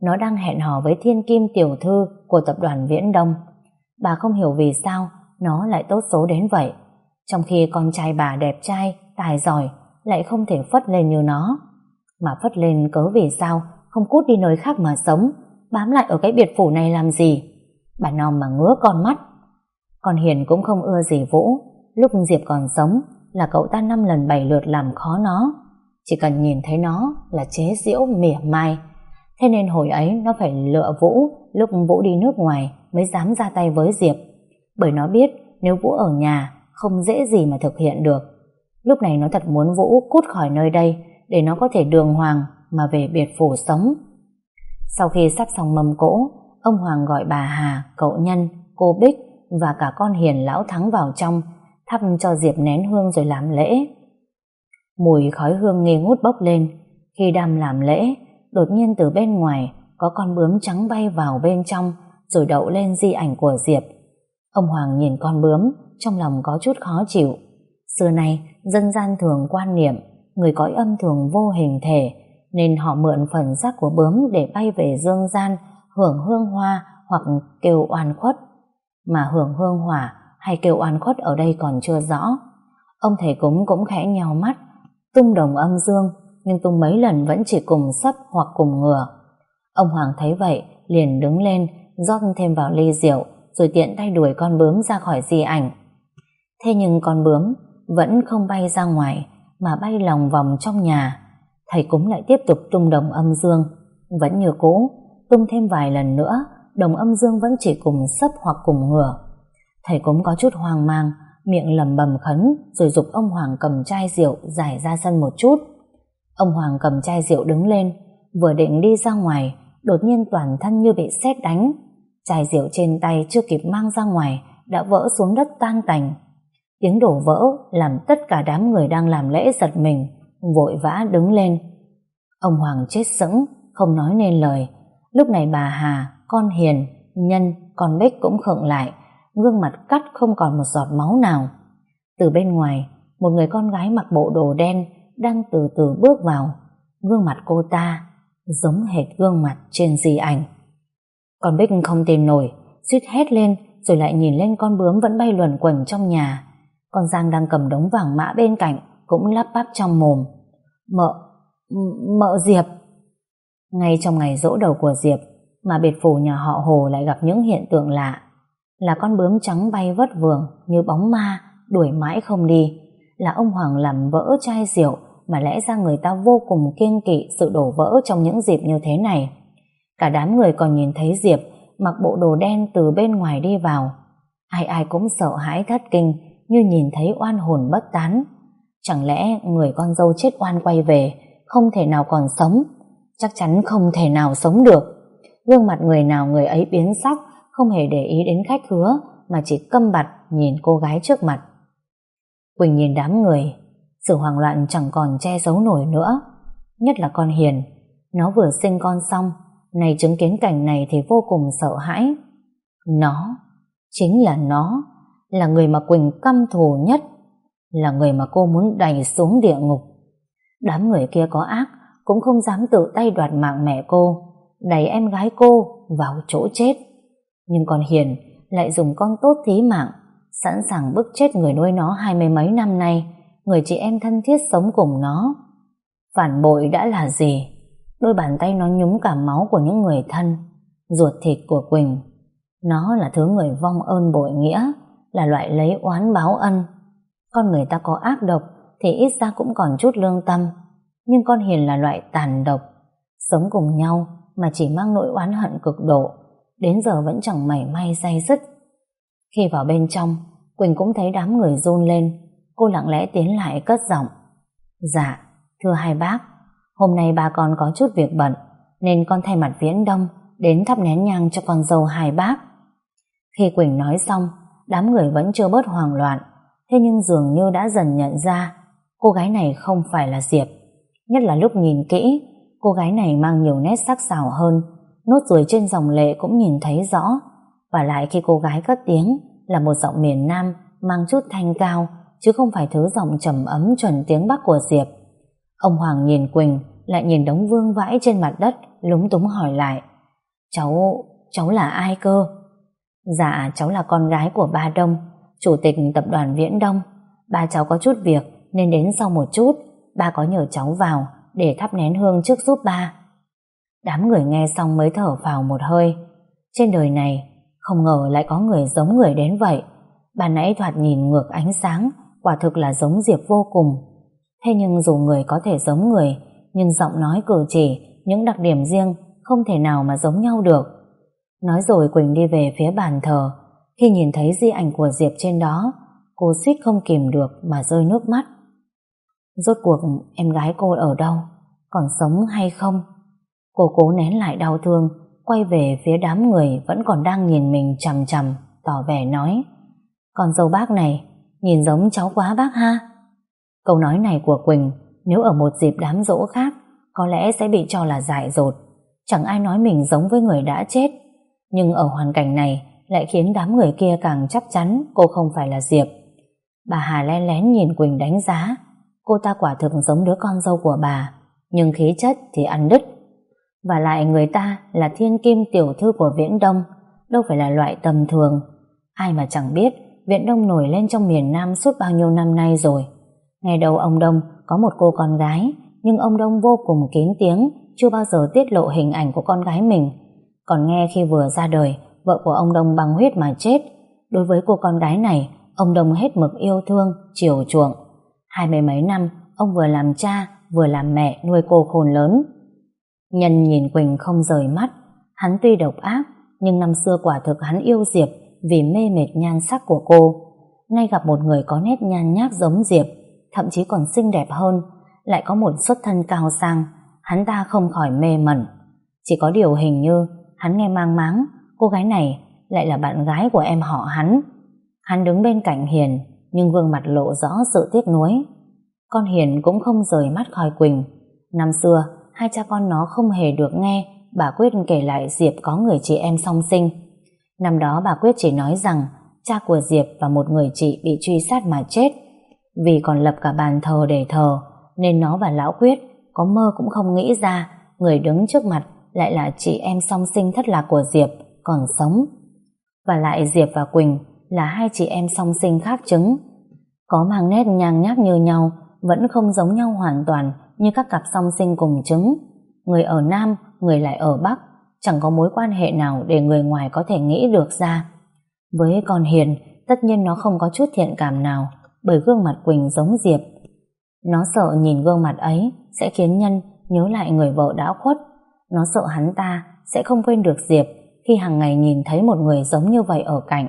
nó đang hẹn hò với thiên kim tiểu thư của tập đoàn Viễn Đông. Bà không hiểu vì sao nó lại tốt số đến vậy, trong khi con trai bà đẹp trai, tài giỏi lại không thể phất lên như nó. Mà phất lên cớ vì sao không cút đi nơi khác mà sống, bám lại ở cái biệt phủ này làm gì? Bà non mà ngứa con mắt. Còn Hiền cũng không ưa gì Vũ. Lúc Diệp còn sống là cậu ta năm lần bảy lượt làm khó nó, chỉ cần nhìn thấy nó là chế giễu mỉa mai. Thế nên hồi ấy nó phải lựa Vũ lúc Vũ đi nước ngoài mới dám ra tay với Diệp, bởi nó biết nếu Vũ ở nhà không dễ gì mà thực hiện được. Lúc này nó thật muốn Vũ cút khỏi nơi đây để nó có thể đường hoàng mà về biệt phủ sống. Sau khi sắp xong mâm cỗ, ông Hoàng gọi bà Hà, cậu Nhân, cô Bích và cả con Hiền lão Thắng vào trong thắp cho Diệp nén hương rồi làm lễ. Mùi khói hương nghi ngút bốc lên. Khi đang làm lễ, đột nhiên từ bên ngoài có con bướm trắng bay vào bên trong rồi đậu lên di ảnh của Diệp. Ông Hoàng nhìn con bướm, trong lòng có chút khó chịu. Xưa nay dân gian thường quan niệm người cõi âm thường vô hình thể, nên họ mượn phần xác của bướm để bay về dương gian hưởng hương hoa hoặc kêu oan khuất. Mà hưởng hương hỏa hay kêu oan khuất ở đây còn chưa rõ. Ông thầy cúng cũng khẽ nheo mắt, tung đồng âm dương, nhưng tung mấy lần vẫn chỉ cùng sấp hoặc cùng ngửa. Ông Hoàng thấy vậy liền đứng lên rót thêm vào ly rượu rồi tiện tay đuổi con bướm ra khỏi di ảnh. Thế nhưng con bướm vẫn không bay ra ngoài mà bay lòng vòng trong nhà. Thầy cúng lại tiếp tục tung đồng âm dương, vẫn như cũ, tung thêm vài lần nữa đồng âm dương vẫn chỉ cùng sấp hoặc cùng ngửa. Thầy cúng có chút hoang mang, miệng lẩm bẩm khấn rồi giục ông Hoàng cầm chai rượu giải ra sân một chút. Ông Hoàng cầm chai rượu đứng lên, vừa định đi ra ngoài, đột nhiên toàn thân như bị sét đánh. Chai rượu trên tay chưa kịp mang ra ngoài đã vỡ xuống đất tan tành. Tiếng đổ vỡ làm tất cả đám người đang làm lễ giật mình, vội vã đứng lên. Ông Hoàng chết sững, không nói nên lời. Lúc này bà Hà, con Hiền, Nhân, con Bích cũng khựng lại, gương mặt cắt không còn một giọt máu nào. Từ bên ngoài, một người con gái mặc bộ đồ đen đang từ từ bước vào. Gương mặt cô ta giống hệt gương mặt trên di ảnh. Con Bích không tin nổi, suýt hét lên rồi lại nhìn lên con bướm vẫn bay luẩn quẩn trong nhà. Con Giang đang cầm đống vàng mã bên cạnh cũng lắp bắp trong mồm. Mợ, mợ Diệp. Ngay trong ngày giỗ đầu của Diệp mà biệt phủ nhà họ Hồ lại gặp những hiện tượng lạ. Là con bướm trắng bay vất vưởng như bóng ma, đuổi mãi không đi. Là ông Hoàng làm vỡ chai rượu mà lẽ ra người ta vô cùng kiêng kỵ sự đổ vỡ trong những dịp như thế này. Cả đám người còn nhìn thấy Diệp mặc bộ đồ đen từ bên ngoài đi vào. Ai ai cũng sợ hãi thất kinh, như nhìn thấy oan hồn bất tán. Chẳng lẽ người con dâu chết oan quay về không thể nào còn sống? Chắc chắn không thể nào sống được. Gương mặt người nào người ấy biến sắc, không hề để ý đến khách khứa mà chỉ câm bặt nhìn cô gái trước mặt. Quỳnh nhìn đám người, sự hoảng loạn chẳng còn che giấu nổi nữa. Nhất là con Hiền, nó vừa sinh con xong, này chứng kiến cảnh này thì vô cùng sợ hãi. Nó, chính là nó, là người mà Quỳnh căm thù nhất, là người mà cô muốn đày xuống địa ngục. Đám người kia có ác cũng không dám tự tay đoạt mạng mẹ cô, đẩy em gái cô vào chỗ chết. Nhưng con Hiền lại dùng con tốt thí mạng, sẵn sàng bức chết người nuôi nó hai mươi mấy năm nay, người chị em thân thiết sống cùng nó. Phản bội đã là gì? Đôi bàn tay nó nhúng cả máu của những người thân, ruột thịt của Quỳnh. Nó là thứ người vong ơn bội nghĩa, là loại lấy oán báo ân. Con người ta có ác độc thì ít ra cũng còn chút lương tâm, nhưng con Hiền là loại tàn độc, sống cùng nhau mà chỉ mang nỗi oán hận cực độ, đến giờ vẫn chẳng mảy may day dứt. Khi vào bên trong, Quỳnh cũng thấy đám người run lên. Cô lặng lẽ tiến lại cất giọng: Dạ, thưa hai bác, hôm nay ba con có chút việc bận, nên con thay mặt Viễn Đông đến thắp nén nhang cho con dâu hai bác. Khi Quỳnh nói xong, đám người vẫn chưa bớt hoảng loạn, thế nhưng dường như đã dần nhận ra cô gái này không phải là Diệp. Nhất là lúc nhìn kỹ, cô gái này mang nhiều nét sắc sảo hơn, nốt ruồi trên dòng lệ cũng nhìn thấy rõ. Và lại khi cô gái cất tiếng là một giọng miền Nam mang chút thanh cao, chứ không phải thứ giọng trầm ấm chuẩn tiếng Bắc của Diệp. Ông Hoàng nhìn Quỳnh, lại nhìn đống vương vãi trên mặt đất, lúng túng hỏi lại: Cháu, cháu là ai cơ? Dạ, cháu là con gái của ba Đông, chủ tịch tập đoàn Viễn Đông. Ba cháu có chút việc nên đến sau một chút. Ba có nhờ cháu vào để thắp nén hương trước giúp ba. Đám người nghe xong mới thở phào một hơi. Trên đời này không ngờ lại có người giống người đến vậy. Ban nãy thoạt nhìn ngược ánh sáng, quả thực là giống Diệp vô cùng. Thế nhưng dù người có thể giống người, nhưng giọng nói cử chỉ, những đặc điểm riêng không thể nào mà giống nhau được. Nói rồi Quỳnh đi về phía bàn thờ. Khi nhìn thấy di ảnh của Diệp trên đó, cô suýt không kìm được mà rơi nước mắt. Rốt cuộc em gái cô ở đâu? Còn sống hay không? Cô cố nén lại đau thương, quay về phía đám người vẫn còn đang nhìn mình chằm chằm, tỏ vẻ nói: Con dâu bác này, nhìn giống cháu quá bác ha. Câu nói này của Quỳnh nếu ở một dịp đám giỗ khác có lẽ sẽ bị cho là dại dột. Chẳng ai nói mình giống với người đã chết. Nhưng ở hoàn cảnh này lại khiến đám người kia càng chắc chắn cô không phải là Diệp. Bà Hà lén lén nhìn Quỳnh đánh giá. Cô ta quả thực giống đứa con dâu của bà, nhưng khí chất thì ăn đứt. Và lại người ta là thiên kim tiểu thư của Viễn Đông, đâu phải là loại tầm thường. Ai mà chẳng biết Viễn Đông nổi lên trong miền Nam suốt bao nhiêu năm nay rồi. Ngày đầu ông Đông có một cô con gái, nhưng ông Đông vô cùng kín tiếng, chưa bao giờ tiết lộ hình ảnh của con gái mình. Còn nghe khi vừa ra đời, vợ của ông Đông băng huyết mà chết. Đối với cô con gái này, ông Đông hết mực yêu thương, chiều chuộng. Hai mươi mấy năm, ông vừa làm cha, vừa làm mẹ nuôi cô khôn lớn. Nhân nhìn Quỳnh không rời mắt. Hắn tuy độc ác, nhưng năm xưa quả thực hắn yêu Diệp vì mê mệt nhan sắc của cô. Nay gặp một người có nét nhan nhác giống Diệp, thậm chí còn xinh đẹp hơn, lại có một xuất thân cao sang, hắn ta không khỏi mê mẩn. Chỉ có điều hình như hắn nghe mang máng cô gái này lại là bạn gái của em họ hắn. Hắn đứng bên cạnh Hiền, nhưng gương mặt lộ rõ sự tiếc nuối. Con Hiền cũng không rời mắt khỏi Quỳnh. Năm xưa hai cha con nó không hề được nghe bà Quyết kể lại Diệp có người chị em song sinh. Năm đó bà Quyết chỉ nói rằng cha của Diệp và một người chị bị truy sát mà chết. Vì còn lập cả bàn thờ để thờ, nên nó và lão Quyết có mơ cũng không nghĩ ra người đứng trước mặt lại là chị em song sinh thất lạc của Diệp còn sống. Và lại Diệp và Quỳnh là hai chị em song sinh khác trứng, có mang nét nhang nhác như nhau, vẫn không giống nhau hoàn toàn như các cặp song sinh cùng trứng. Người ở Nam, người lại ở Bắc, chẳng có mối quan hệ nào để người ngoài có thể nghĩ được ra. Với con Hiền, tất nhiên nó không có chút thiện cảm nào, bởi gương mặt Quỳnh giống Diệp. Nó sợ nhìn gương mặt ấy sẽ khiến Nhân nhớ lại người vợ đã khuất. Nó sợ hắn ta sẽ không quên được Diệp khi hàng ngày nhìn thấy một người giống như vậy ở cạnh.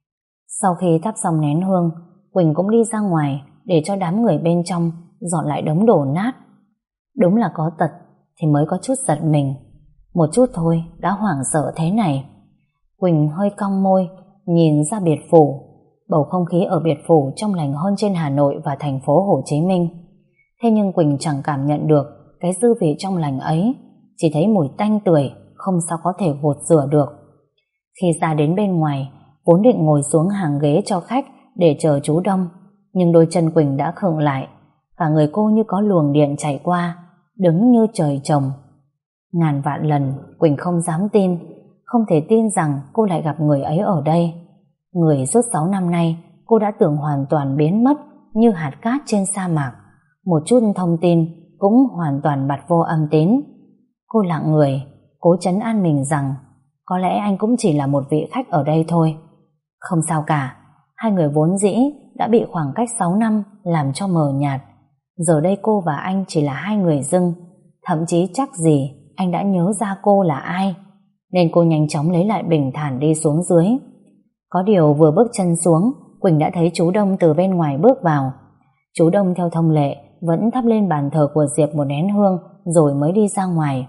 Sau khi thắp xong nén hương, Quỳnh cũng đi ra ngoài để cho đám người bên trong dọn lại đống đổ nát. Đúng là có tật thì mới có chút giật mình. Một chút thôi đã hoảng sợ thế này. Quỳnh hơi cong môi nhìn ra biệt phủ. Bầu không khí ở biệt phủ trong lành hơn trên Hà Nội và thành phố Hồ Chí Minh. Thế nhưng Quỳnh chẳng cảm nhận được cái dư vị trong lành ấy, chỉ thấy mùi tanh tưởi không sao có thể gột rửa được. Khi ra đến bên ngoài, vốn định ngồi xuống hàng ghế cho khách để chờ chú Đông, nhưng đôi chân Quỳnh đã khựng lại. Cả người cô như có luồng điện chạy qua, đứng như trời trồng. Ngàn vạn lần Quỳnh không dám tin, không thể tin rằng cô lại gặp người ấy ở đây. Người suốt sáu năm nay cô đã tưởng hoàn toàn biến mất như hạt cát trên sa mạc. Một chút thông tin cũng hoàn toàn bặt vô âm tín. Cô lặng người, cố trấn an mình rằng có lẽ anh cũng chỉ là một vị khách ở đây thôi. Không sao cả, hai người vốn dĩ đã bị khoảng cách sáu năm làm cho mờ nhạt. Giờ đây cô và anh chỉ là hai người dưng, thậm chí chắc gì anh đã nhớ ra cô là ai. Nên cô nhanh chóng lấy lại bình thản đi xuống dưới. Có điều vừa bước chân xuống, Quỳnh đã thấy chú Đông từ bên ngoài bước vào. Chú Đông theo thông lệ vẫn thắp lên bàn thờ của Diệp một nén hương rồi mới đi ra ngoài.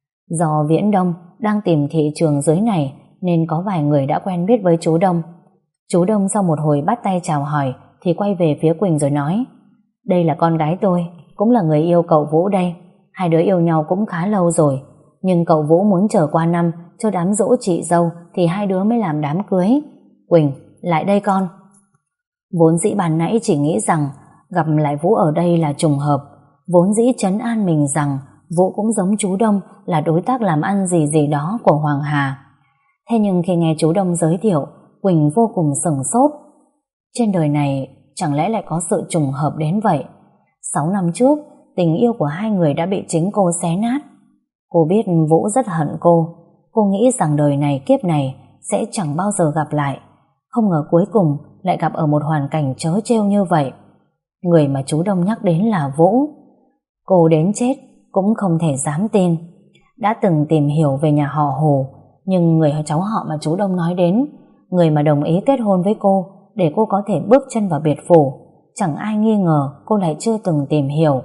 Do Viễn Đông đang tìm thị trường dưới này nên có vài người đã quen biết với chú Đông. Chú Đông sau một hồi bắt tay chào hỏi thì quay về phía Quỳnh rồi nói: đây là con gái tôi, cũng là người yêu cậu Vũ đây. Hai đứa yêu nhau cũng khá lâu rồi, nhưng cậu Vũ muốn chờ qua năm cho đám giỗ chị dâu thì hai đứa mới làm đám cưới. Quỳnh, lại đây con. Vốn dĩ ban nãy chỉ nghĩ rằng gặp lại Vũ ở đây là trùng hợp, vốn dĩ trấn an mình rằng Vũ cũng giống chú Đông là đối tác làm ăn gì gì đó của Hoàng Hà. Thế nhưng khi nghe chú Đông giới thiệu, Quỳnh vô cùng sửng sốt. Trên đời này chẳng lẽ lại có sự trùng hợp đến vậy? Sáu năm trước, tình yêu của hai người đã bị chính cô xé nát. Cô biết Vũ rất hận cô. Cô nghĩ rằng đời này kiếp này sẽ chẳng bao giờ gặp lại. Không ngờ cuối cùng lại gặp ở một hoàn cảnh trớ trêu như vậy. Người mà chú Đông nhắc đến là Vũ. Cô đến chết cũng không thể dám tin. Đã từng tìm hiểu về nhà họ Hồ, nhưng người cháu họ mà chú Đông nói đến, người mà đồng ý kết hôn với cô để cô có thể bước chân vào biệt phủ, chẳng ai nghi ngờ cô lại chưa từng tìm hiểu.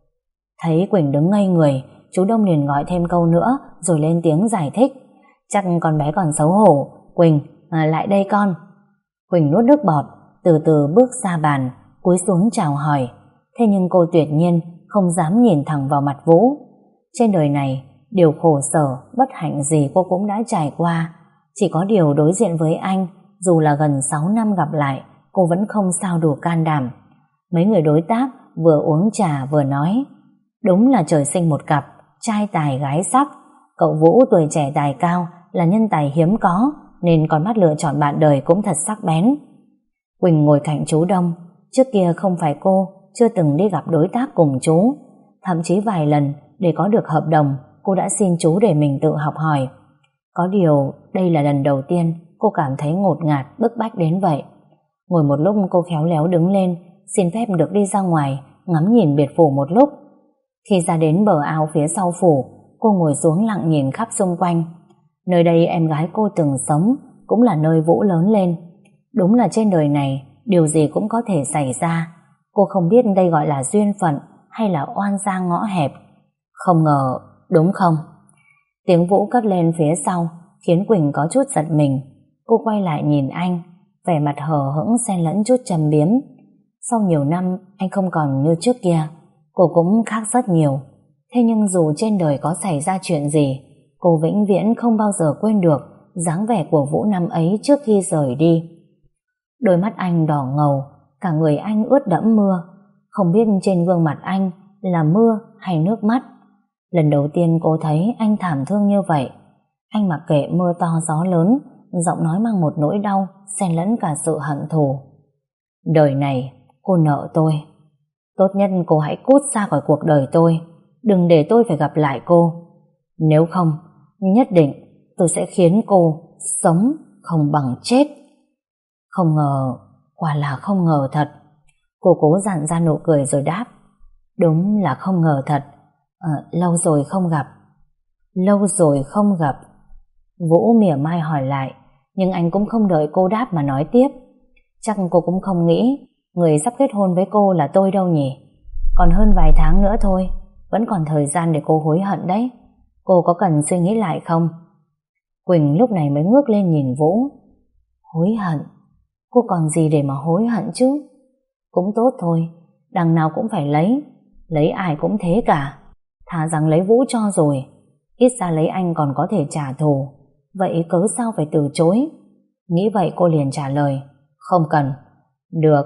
Thấy Quỳnh đứng ngây người, chú Đông liền gọi thêm câu nữa rồi lên tiếng giải thích. Chắc con bé còn xấu hổ. Quỳnh, à, lại đây con. Quỳnh nuốt nước bọt, từ từ bước ra bàn, cúi xuống chào hỏi. Thế nhưng cô tuyệt nhiên không dám nhìn thẳng vào mặt Vũ. Trên đời này, điều khổ sở, bất hạnh gì cô cũng đã trải qua. Chỉ có điều đối diện với anh, dù là gần sáu năm gặp lại, cô vẫn không sao đủ can đảm. Mấy người đối tác vừa uống trà vừa nói. Đúng là trời sinh một cặp, trai tài gái sắc. Cậu Vũ tuổi trẻ tài cao, là nhân tài hiếm có, nên con mắt lựa chọn bạn đời cũng thật sắc bén. Quỳnh ngồi cạnh chú Đông. Trước kia không phải cô chưa từng đi gặp đối tác cùng chú. Thậm chí vài lần để có được hợp đồng, cô đã xin chú để mình tự học hỏi. Có điều đây là lần đầu tiên cô cảm thấy ngột ngạt, bức bách đến vậy. Ngồi một lúc cô khéo léo đứng lên, xin phép được đi ra ngoài ngắm nhìn biệt phủ một lúc. Khi ra đến bờ ao phía sau phủ, cô ngồi xuống lặng nhìn khắp xung quanh. Nơi đây em gái cô từng sống, cũng là nơi Vũ lớn lên. Đúng là trên đời này điều gì cũng có thể xảy ra. Cô không biết đây gọi là duyên phận hay là oan gia ngõ hẹp. Không ngờ, đúng không? Tiếng Vũ cất lên phía sau khiến Quỳnh có chút giật mình. Cô quay lại nhìn anh, vẻ mặt hờ hững xen lẫn chút trầm biếm. Sau nhiều năm anh không còn như trước kia. Cô cũng khác rất nhiều. Thế nhưng dù trên đời có xảy ra chuyện gì, cô vĩnh viễn không bao giờ quên được dáng vẻ của Vũ năm ấy trước khi rời đi. Đôi mắt anh đỏ ngầu, cả người anh ướt đẫm mưa. Không biết trên gương mặt anh là mưa hay nước mắt. Lần đầu tiên cô thấy anh thảm thương như vậy. Anh mặc kệ mưa to gió lớn, giọng nói mang một nỗi đau xen lẫn cả sự hận thù. Đời này cô nợ tôi. Tốt nhất cô hãy cút ra khỏi cuộc đời tôi. Đừng để tôi phải gặp lại cô. Nếu không, nhất định tôi sẽ khiến cô sống không bằng chết. Không ngờ, quả là không ngờ thật. Cô cố dặn ra nụ cười rồi đáp. Đúng là không ngờ thật. À, lâu rồi không gặp. Lâu rồi không gặp. Vũ mỉa mai hỏi lại, nhưng anh cũng không đợi cô đáp mà nói tiếp. Chắc cô cũng không nghĩ người sắp kết hôn với cô là tôi đâu nhỉ. Còn hơn vài tháng nữa thôi, vẫn còn thời gian để cô hối hận đấy. Cô có cần suy nghĩ lại không? Quỳnh lúc này mới ngước lên nhìn Vũ. Hối hận? Cô còn gì để mà hối hận chứ? Cũng tốt thôi, đằng nào cũng phải lấy. Lấy ai cũng thế cả. Thà rằng lấy Vũ cho rồi, ít ra lấy anh còn có thể trả thù. Vậy cớ sao phải từ chối? Nghĩ vậy cô liền trả lời. Không cần. Được.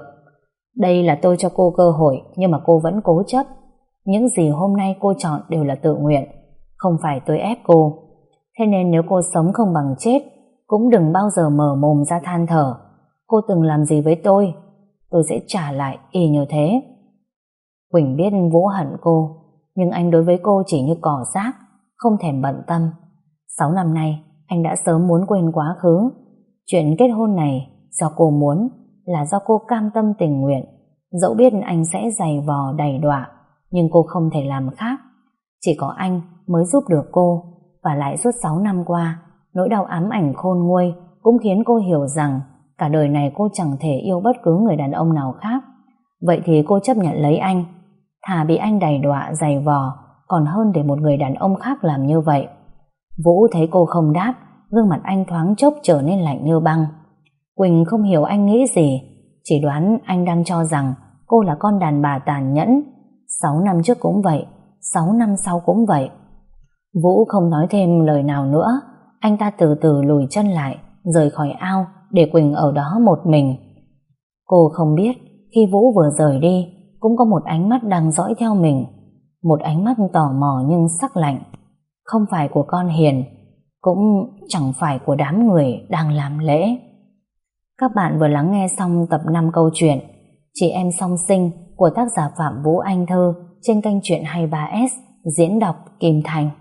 Đây là tôi cho cô cơ hội, nhưng mà cô vẫn cố chấp. Những gì hôm nay cô chọn đều là tự nguyện, không phải tôi ép cô. Thế nên nếu cô sống không bằng chết, cũng đừng bao giờ mở mồm ra than thở. Cô từng làm gì với tôi, tôi sẽ trả lại y như thế. Quỳnh biết Vũ hận cô, nhưng anh đối với cô chỉ như cỏ rác, không thèm bận tâm. Sáu năm nay anh đã sớm muốn quên quá khứ. Chuyện kết hôn này do cô muốn, là do cô cam tâm tình nguyện. Dẫu biết anh sẽ giày vò đầy đọa, nhưng cô không thể làm khác. Chỉ có anh mới giúp được cô. Và lại suốt sáu năm qua, nỗi đau ám ảnh khôn nguôi cũng khiến cô hiểu rằng cả đời này cô chẳng thể yêu bất cứ người đàn ông nào khác. Vậy thì cô chấp nhận lấy anh. Thà bị anh đầy đọa giày vò, còn hơn để một người đàn ông khác làm như vậy. Vũ thấy cô không đáp, gương mặt anh thoáng chốc trở nên lạnh như băng. Quỳnh không hiểu anh nghĩ gì, chỉ đoán anh đang cho rằng cô là con đàn bà tàn nhẫn. Sáu năm trước cũng vậy, sáu năm sau cũng vậy. Vũ không nói thêm lời nào nữa. Anh ta từ từ lùi chân lại, rời khỏi ao, để Quỳnh ở đó một mình. Cô không biết khi Vũ vừa rời đi, cũng có một ánh mắt đang dõi theo mình. một ánh mắt tò mò nhưng sắc lạnh, không phải của con Hiền, cũng chẳng phải của đám người đang làm lễ. Các bạn vừa lắng nghe xong tập năm câu chuyện Chị Em Song Sinh của tác giả Phạm Vũ Anh Thơ trên kênh Truyện hai mươi ba S, diễn đọc Kim Thành.